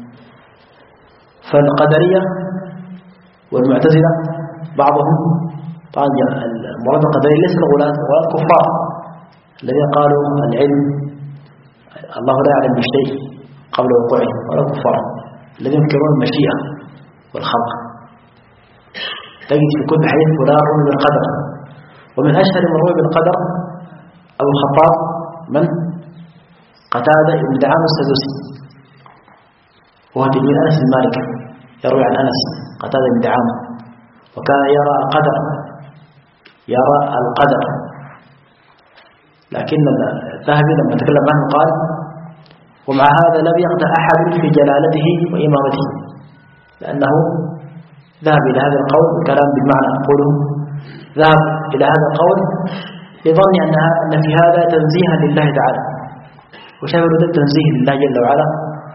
فالقدرية والمعتزلة بعضهم، طبعا المراد القدرية ليس الغلاة ولا الكفار الذين قالوا العلم الله لا يعلم بالشيء قبل وقوعه، ولا الكفار الذين ينكرون المشيئة والخلق. تجد في كل حديث فلان روي بالقدر، ومن أشهر من روي بالقدر أبو الخطاب من قتادة بن دعامة السدوسي، وهو تلميذ أنس المالك، يروي عن أنس قتادة بن دعامة، وكان يرى القدر لكن الذهبي لما تكلم عنه قال: ومع هذا لم يقدح أحد في جلالته وإمامته، لأنه ذهب إلى هذا القول، الكلام بالمعنى أقوله، ذهب إلى هذا القول لظن أن في هذا تنزيها لله تعالى، وشاهد التنزيه لله جل وعلا،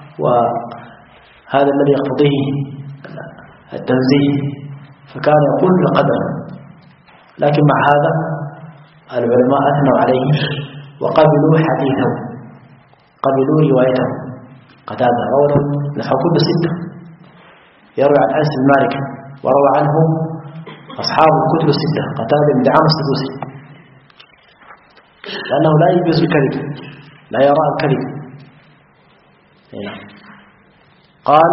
وهذا الذي يقتضيه التنزيه، فكان يقول بالقدر. لكن مع هذا العلماء أثنوا عليه وقبلوا حديثه، قبلوا روايته. قتادة روى نحو كل 6، يروي عن أنس المالك، وروى عنه أصحاب الكتب 6، قتادة بن دعامة السدوسي، لأنه لا يجوز الكذب، لا يرى الكذب. قال: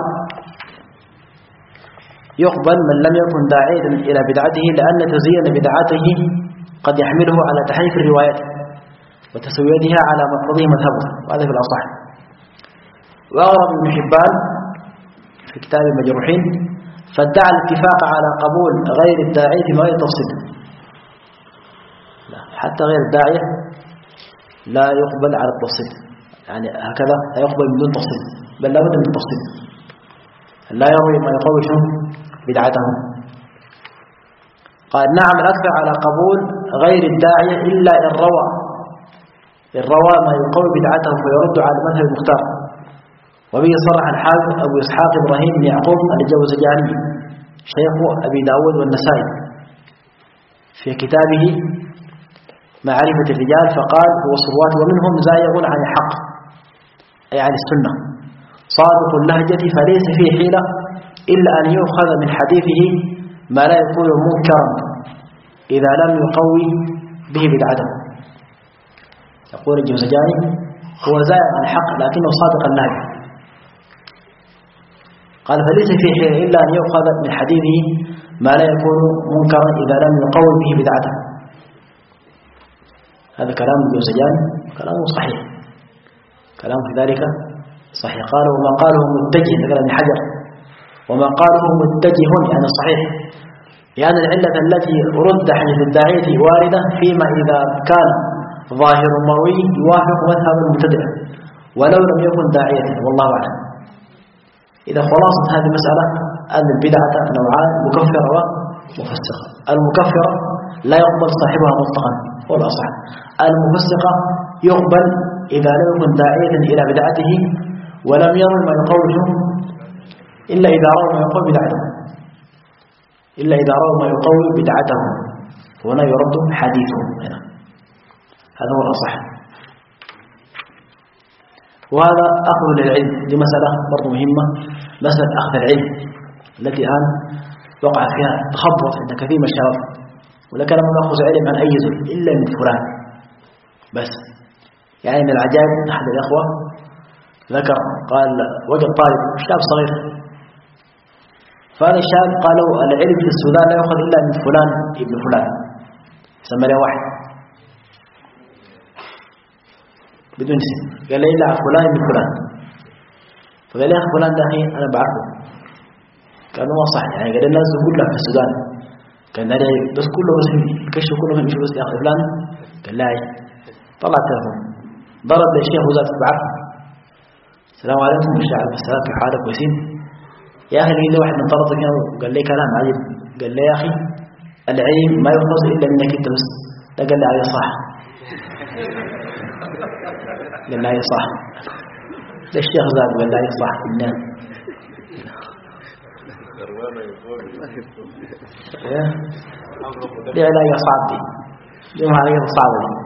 يقبل من لم يكن داعيا إلى بدعته، لأن تزيين بدعته قد يحمله على تحريف الروايات وتسويتها على مقتضيه مذهبه، وهذا في الأصح. وأغرب ابن حبان في كتاب المجروحين فادعى الاتفاق على قبول غير الداعي في غير تفصيل. حتى غير الداعية لا يقبل على التفصيل، يعني هكذا لا يقبل بدون تفصيل، بل لا بد من التفصيل، لا يروي ما يقوي بدعته. قال: نعم، الأكثر على قبول غير الداعية إلا إن روى ما يقوي بدعته فيرد على المذهب المختار. وبه صرح الحافظ أبو إسحاق إبراهيم بن يعقوب الجوزجاني شيخ أبي داود والنسائي في كتابه معرفة الرجال فقال هو صروات ومنهم زائغ عن الحق أي عن السنة صادق اللهجة فليس فيه حيلة إلا أن يؤخذ من حديثه ما لا يكون منكرا إذا لم يقوي به بدعته. يقول الجوزجاني هو زائغ عن الحق لكنه صادق اللهجة، قال فليس فيه حيلة إلا أن يؤخذ من حديثه ما لا يكون منكرا إذا لم يقوي به بدعته. هذا كلام الجوزجاني كلامه صحيح، كلام في ذلك صحيح. قال وما قاله متجه ذكر ابن حجر وما قاله متجه يعني صحيح، لأن العلة التي رد حديث الداعية واردة فيما إذا كان ظاهر المروي يوافق مذهب المبتدع ولو لم يكن داعية، والله أعلم. إذا خلاصة هذه المسألة أن البدعة نوعان مكفرة ومفسقة. المكفرة لا يقبل صاحبها مطلقا والأصح، المفسقة يقبل إذا لم يكن داعية إلى بدعته ولم يروا ما يقوله إلا إذا رأوا ما يقول بدعته، إلا إذا رأوا ما يقوي بدعته هنا يرد حديثهم هنا. هذا هو الأصح. وهذا أخذ للعلم، دي مسألة برضو مهمة، مسألة أخذ العلم التي الآن وقع فيها تخبط عند كثير من الشباب، ولكن لما نأخذ علم عن أي زول إلا من فلان بس. يعني من العجائب أحد الأخوة ذكر قال وجد طالب شاب صغير، فهذا الشاب قالوا العلم في السودان لا يأخذ إلا من فلان ابن فلان، سمى له واحد بدون اسم، قال لي إلا فلان ابن فلان. فقال لي فلان ده أنا بعرفه، كان هو صح يعني. قال الناس كلها في السودان كان هذا بس كله مسلم الكشف كله من بس يا أخي فلان. قال لا، طلع التلفون ضرب للشيخ وزاد بعرفه، السلام عليكم الشعب السلام كيف حالك كويسين يا أخي. لقيت واحد من طرطك وقال لي كلام عجيب، قال لي يا أخي العلم ما يخلص إلا منك أنت بس. ده قال لي عليه صح، قال لي عليه صح. ده الشيخ زاد قال لي عليه صح الناس دي علاقة صعبة، دي علاقة صعبة دي.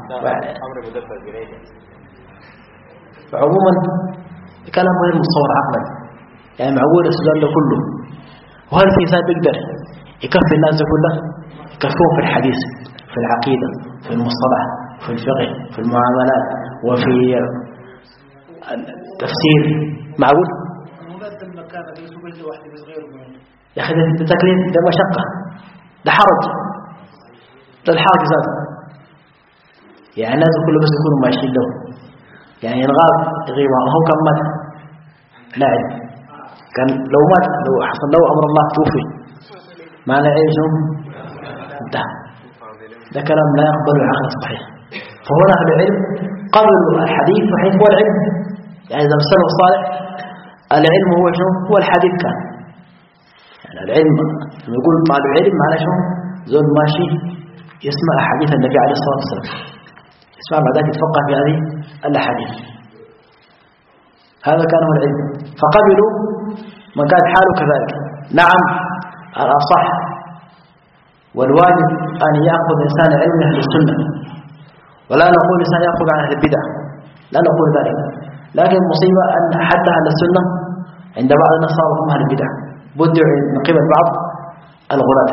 فعموما كلام غير متصور عقلا، يعني معقول السودان ده كله، وهل في إنسان بيقدر يكفي الناس دي كلها؟ يكفيهم في الحديث، في العقيدة، في المصطلح، في الفقه، في المعاملات، وفي التفسير؟ معقول؟ يا أخي ده تكليف، ده مشقة، ده حرج، ده الحرج ذاته. يعني الناس كله بس يكونوا ماشيين له، يعني ينغاب يغيب هو كم مات لا علم، كان لو مات لو حصل له أمر الله توفي ما لا عيشهم انتهى. ده كلام لا يقبل العقل الصحيح. فهنا أهل العلم قبلوا الحديث وحيث هو العلم، يعني إذا السلف الصالح العلم هو شنو؟ هو الحديث. كان يعني العلم لما يقول طالب علم معناه شنو؟ زول ماشي يسمع أحاديث النبي عليه الصلاة والسلام، يسمع بعد ذلك يتفقه في هذه الأحاديث. هذا كان هو العلم، فقبلوا من كان حاله كذلك. نعم الأصح والواجب أن يأخذ الإنسان علم من أهل السنة، ولا نقول الإنسان يأخذ عن أهل البدع، لا نقول ذلك. لكن المصيبة أن حتى أهل السنة عند بعض الناس صاروا هم أهل البدع، بدعوا من قبل بعض الغلاة.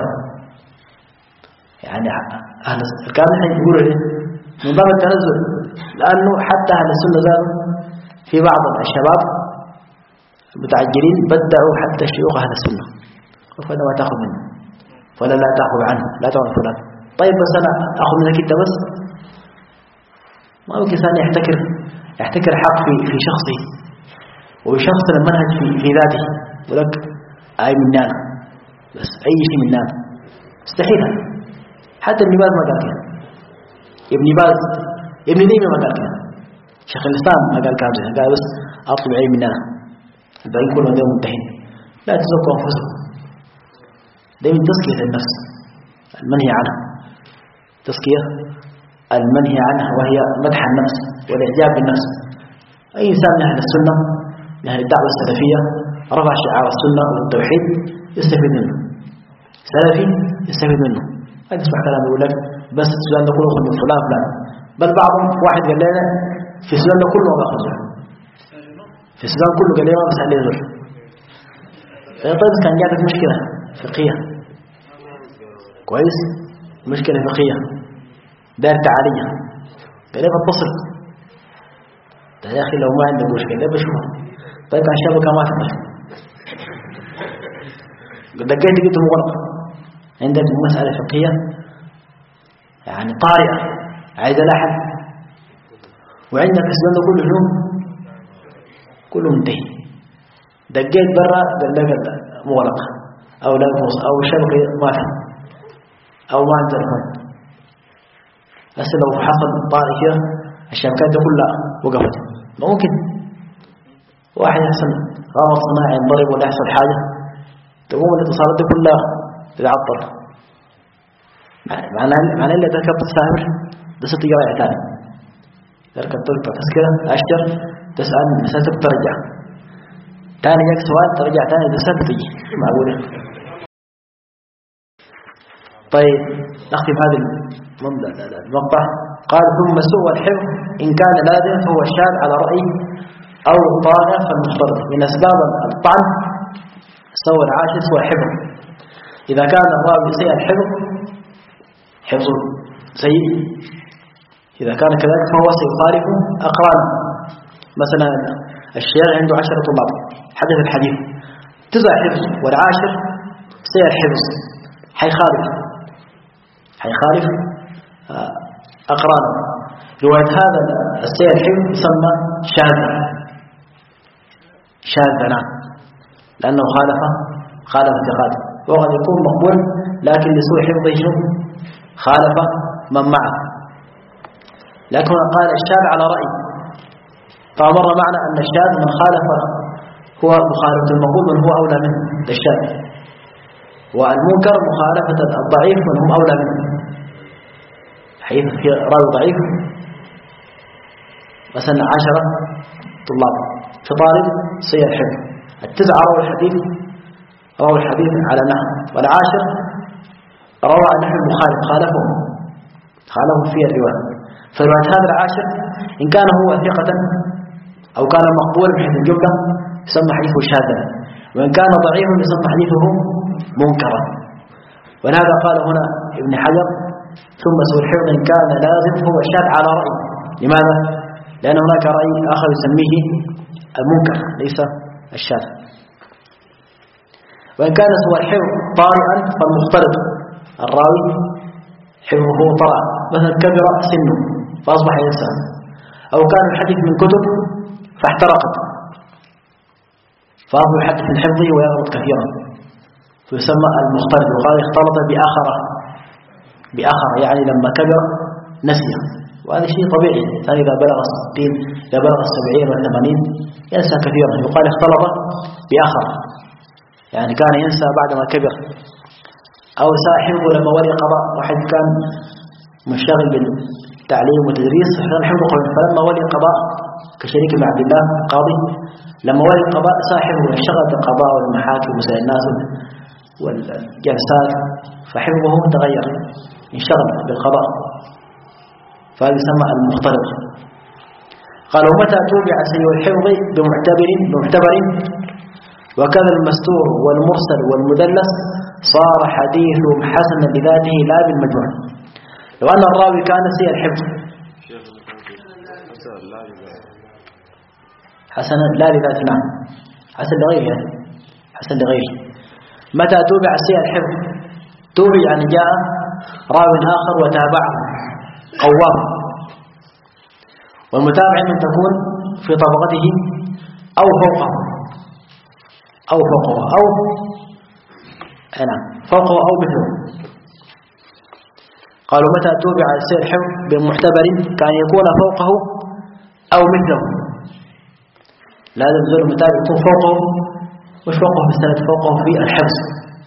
يعني أهل الكامل يقولوا إيه من باب التنزل، لأنه حتى أهل السنة زادوا في بعض الشباب المتعجلين بدعوا حتى شيوخ أهل السنة، وفهذا ما تأخذ منه ولا لا تأخذ عنه، لا تأخذ فلان. طيب بس أنا أخذ منك أنت بس، ما ممكن إنسان يحتكر حق في شخصه ويشخص المنهج في ذاته، ولك أي مننا بس أي شيء مننا مستحيل. حتى ابن باز ما قال كده، ابن باز ابن تيمية ما قال كده، شيخ الإسلام ما قال كده، قال بس أطلب علم مننا الباقي كلهم دول منتهين. لا تزكوا أنفسكم، ده من تزكية النفس المنهي عنها، تزكية المنهي عنها وهي مدح النفس والإعجاب بالنفس. أي إنسان من أهل السنة من أهل الدعوة السلفية رفع شعار السنة والتوحيد يستفيد منه، سلفي يستفيد منه، ما تسمع كلام يقول لك بس السودان ده كله من فلان فلان، بل بعضهم واحد قال لنا في السودان ده كله ما باخذ، في السودان كله قال لي ما بس عليه زر. طيب كان جاتك مشكلة فقهية كويس، مشكلة فقهية دار تعالية، قال لي بتصل يا أخي لو ما عندك مشكلة ليه بشوفها؟ طيب عن الشبكة ما تقدر دقيت قلت مغلق، عندك مسألة فقهية يعني طارئة عايزة لاحد، وعندك السودان كله شنو؟ كله منتهي. دقيت برا قال لك مغلق أو لا يفوز أو الشبكة ما تهم أو ما عند تلفون. بس لو حصل طارئ كده الشبكات دي كلها وقفت، ممكن واحد يحصل غلط صناعي ينضرب ولا يحصل حاجة تقوم الاتصالات دي كلها تتعطل. معناه اللي تركب تسافر ده 6 جرائع تاني، تركب تذكرة أشجر تسأل مسافة ترجع تاني، يك سؤال ترجع تاني تسافر تجي معقولة. طيب نختم هذه المقطع. قال ثم سوء الحفظ إن كان لازم فهو الشاذ على رأي أو الطاغة فالمفترض. من أسباب الطعن سوء العاشر سوء الحفظ، إذا كان الراوي سيء الحفظ حفظ سيء، إذا كان كذلك فهو سيخالف أقرانه. مثلا الشيخ عنده 10 طلاب حدث الحديث 9 حفظ والعاشر سيء الحفظ، حيخالف أقرانه. رواية هذا السيء الحفظ يسمى شاذا لأنه خالف ثقات، وقد يكون مقبول لكن لسوء حفظه خالف من معه. لكن قال الشاذ على رأي، فمر معنا أن الشاذ من خالف هو مخالفة المقبول من هو أولى منه الشاذ، والمنكر مخالفة الضعيف من هم أولى منه. حيث في راوي ضعيف مثلا 10 طلاب في طالب سيء الحفظ، 9 رووا الحديث على نحو، والعاشر روى نحو المخالف خالفهم في الرواية. فرواية هذا العاشر إن كان هو ثقة أو كان مقبولا بحيث الجملة يسمى حديثه شاذا، وإن كان ضعيفا يسمى حديثه منكرا. ولهذا قال هنا ابن حجر ثم سوء الحفظ إن كان لازم هو شاذ على رأي. لماذا؟ لأن هناك رأي آخر يسميه المنكر ليس الشاذ. وإن كان سوء الحفظ طارئا فالمفترض الراوي حفظه طرأ، مثلا كبر سنه فأصبح إنسان، أو كان الحديث من كتب فاحترقت فأصبح الحديث من حفظه ويغلط كثيرا فيسمى المختلط. وقال اختلط بآخر يعني لما كبر نسي، وهذا شيء طبيعي. الإنسان إذا بلغ 60 إذا بلغ 70 و80 ينسى كثيرا، يقال اختلط بآخر يعني كان ينسى بعدما كبر. أو حفظه لما ولي قضاء، واحد كان مشتغل بالتعليم والتدريس فلما ولي قضاء كشريك مع عبد الله قاضي، لما ولي القضاء حفظه انشغل بالقضاء والمحاكم ومسائل الناس والجلسات، فحفظه تغير انشغل بالقضاء، فهذا يسمى المختلط. قالوا متى توبع سيء الحفظ بمعتبر وكذا المستور والمرسل والمدلس صار حديثه حسنا بذاته لا بالمجموع. لو أن الراوي كان سيء الحفظ حسنا لا لذاته، نعم حسن لغيره، حسن لغيره. متى توبع سيء الحفظ؟ توبع يعني جاء راو آخر وتابعه قوام، والمتابع من تكون في طبقته أو فوقه أو مثله. قالوا متى توبع سيء الحفظ بمعتبر كان يكون فوقه أو مثله. لازم زول المتابع يكون فوقه، مش فوقه في السند، فوقه في الحفظ،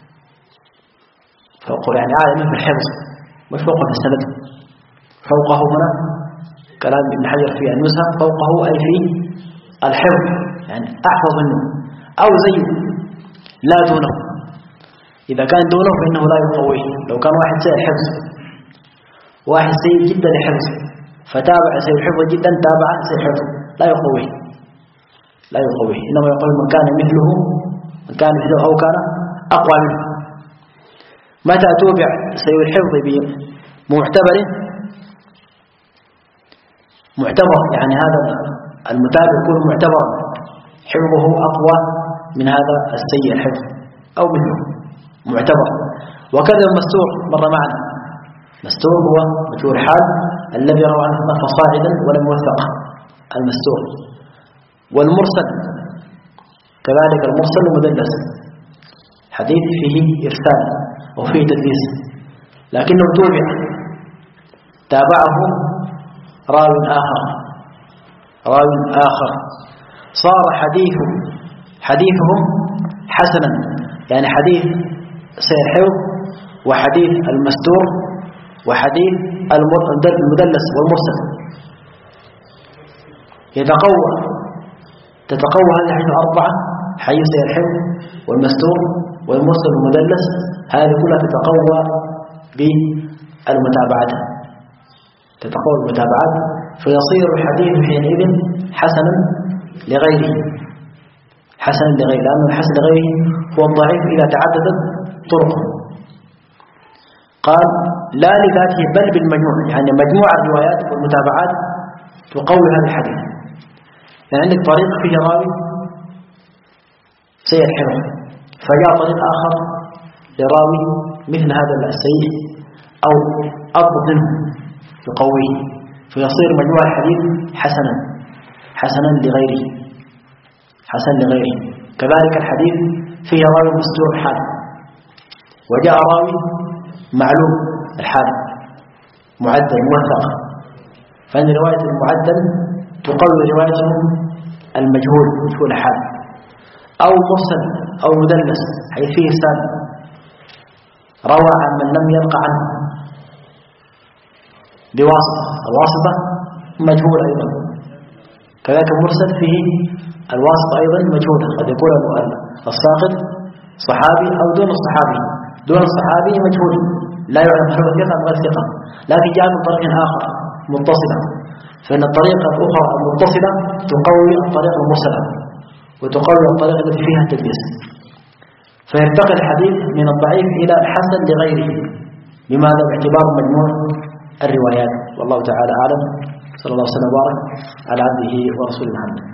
فوقه يعني عالم في الحفظ مش فوقه في السند. فوقه هنا كلام ابن حجر في النزهة، فوقه أي في الحفظ يعني أحفظ منه، أو زيه لا دونه. إذا كان دونه فإنه لا يقويه. لو كان واحد سيء الحفظ، واحد سيء جدا الحفظ، فتابع سيء الحفظ جدا، تابع سيء الحفظ، لا يقويه، لا يقويه. إنما يقول من كان مثله، من كان مثله أو كان أقوى منه. متى توبع سيء الحفظ بمعتبر؟ معتبر يعني هذا المتابع يكون معتبرا، حفظه أقوى من هذا السيء الحفظ أو منه، معتبر. وكذا المستور مر معنا. مستور هو مجهول حال الذي روى عنه فصاعدا ولم يوثق، المستور. والمرسل كذلك، المرسل مدلس، حديث فيه إرسال وفيه تدليس، لكنه توبع، تابعه راو آخر، صار حديثهم حسنا، يعني حديث سيء الحفظ وحديث المستور وحديث المدلس والمرسل تتقوى هذه الحديث الأربعة، حديث سيء الحفظ والمستور والمرسل والمدلس، هذه كلها تتقوى بالمتابعات، تتقوى بالمتابعات، فيصير الحديث حينئذ حسنا لغيره، لأن الحسن لغيره هو الضعيف إذا تعددت طرقه. قال لا لذاته بل بالمجموع، يعني مجموع الروايات والمتابعات تقوي هذا الحديث. يعني عندك طريق فيه راوي سيء الحفظ، فجاء طريق آخر لراوي مثل هذا السيء أو أضبط منه يقويه، فيصير مجموع الحديث حسنا لغيره، كذلك الحديث فيه راوي مستور حال وجاء راوي معلوم الحال معدل موثق، فإن رواية المعدل تقوي رواية المجهول الحال، أو مرسل أو مدلس حيث فيه إرسال، روى عن من لم يلقى عنه بواسطة، الواسطة مجهول أيضا، كذلك المرسل فيه الواسطة أيضا مجهولة، قد يكون الساقط صحابي أو دون الصحابي مجهول، لا يعلم هل هو ثقة أم غير ثقة، لكن جاء من طريق آخر متصلا، فإن الطريقة الأخرى المتصلة تقوي الطريقة المرسلة وتقوي الطريقة التي فيها التدليس، فيرتقي الحديث من الضعيف إلى الحسن لغيره. لماذا؟ باعتبار مجموع الروايات. والله تعالى أعلم. صلى الله وسلم وبارك على عبده ورسوله محمد.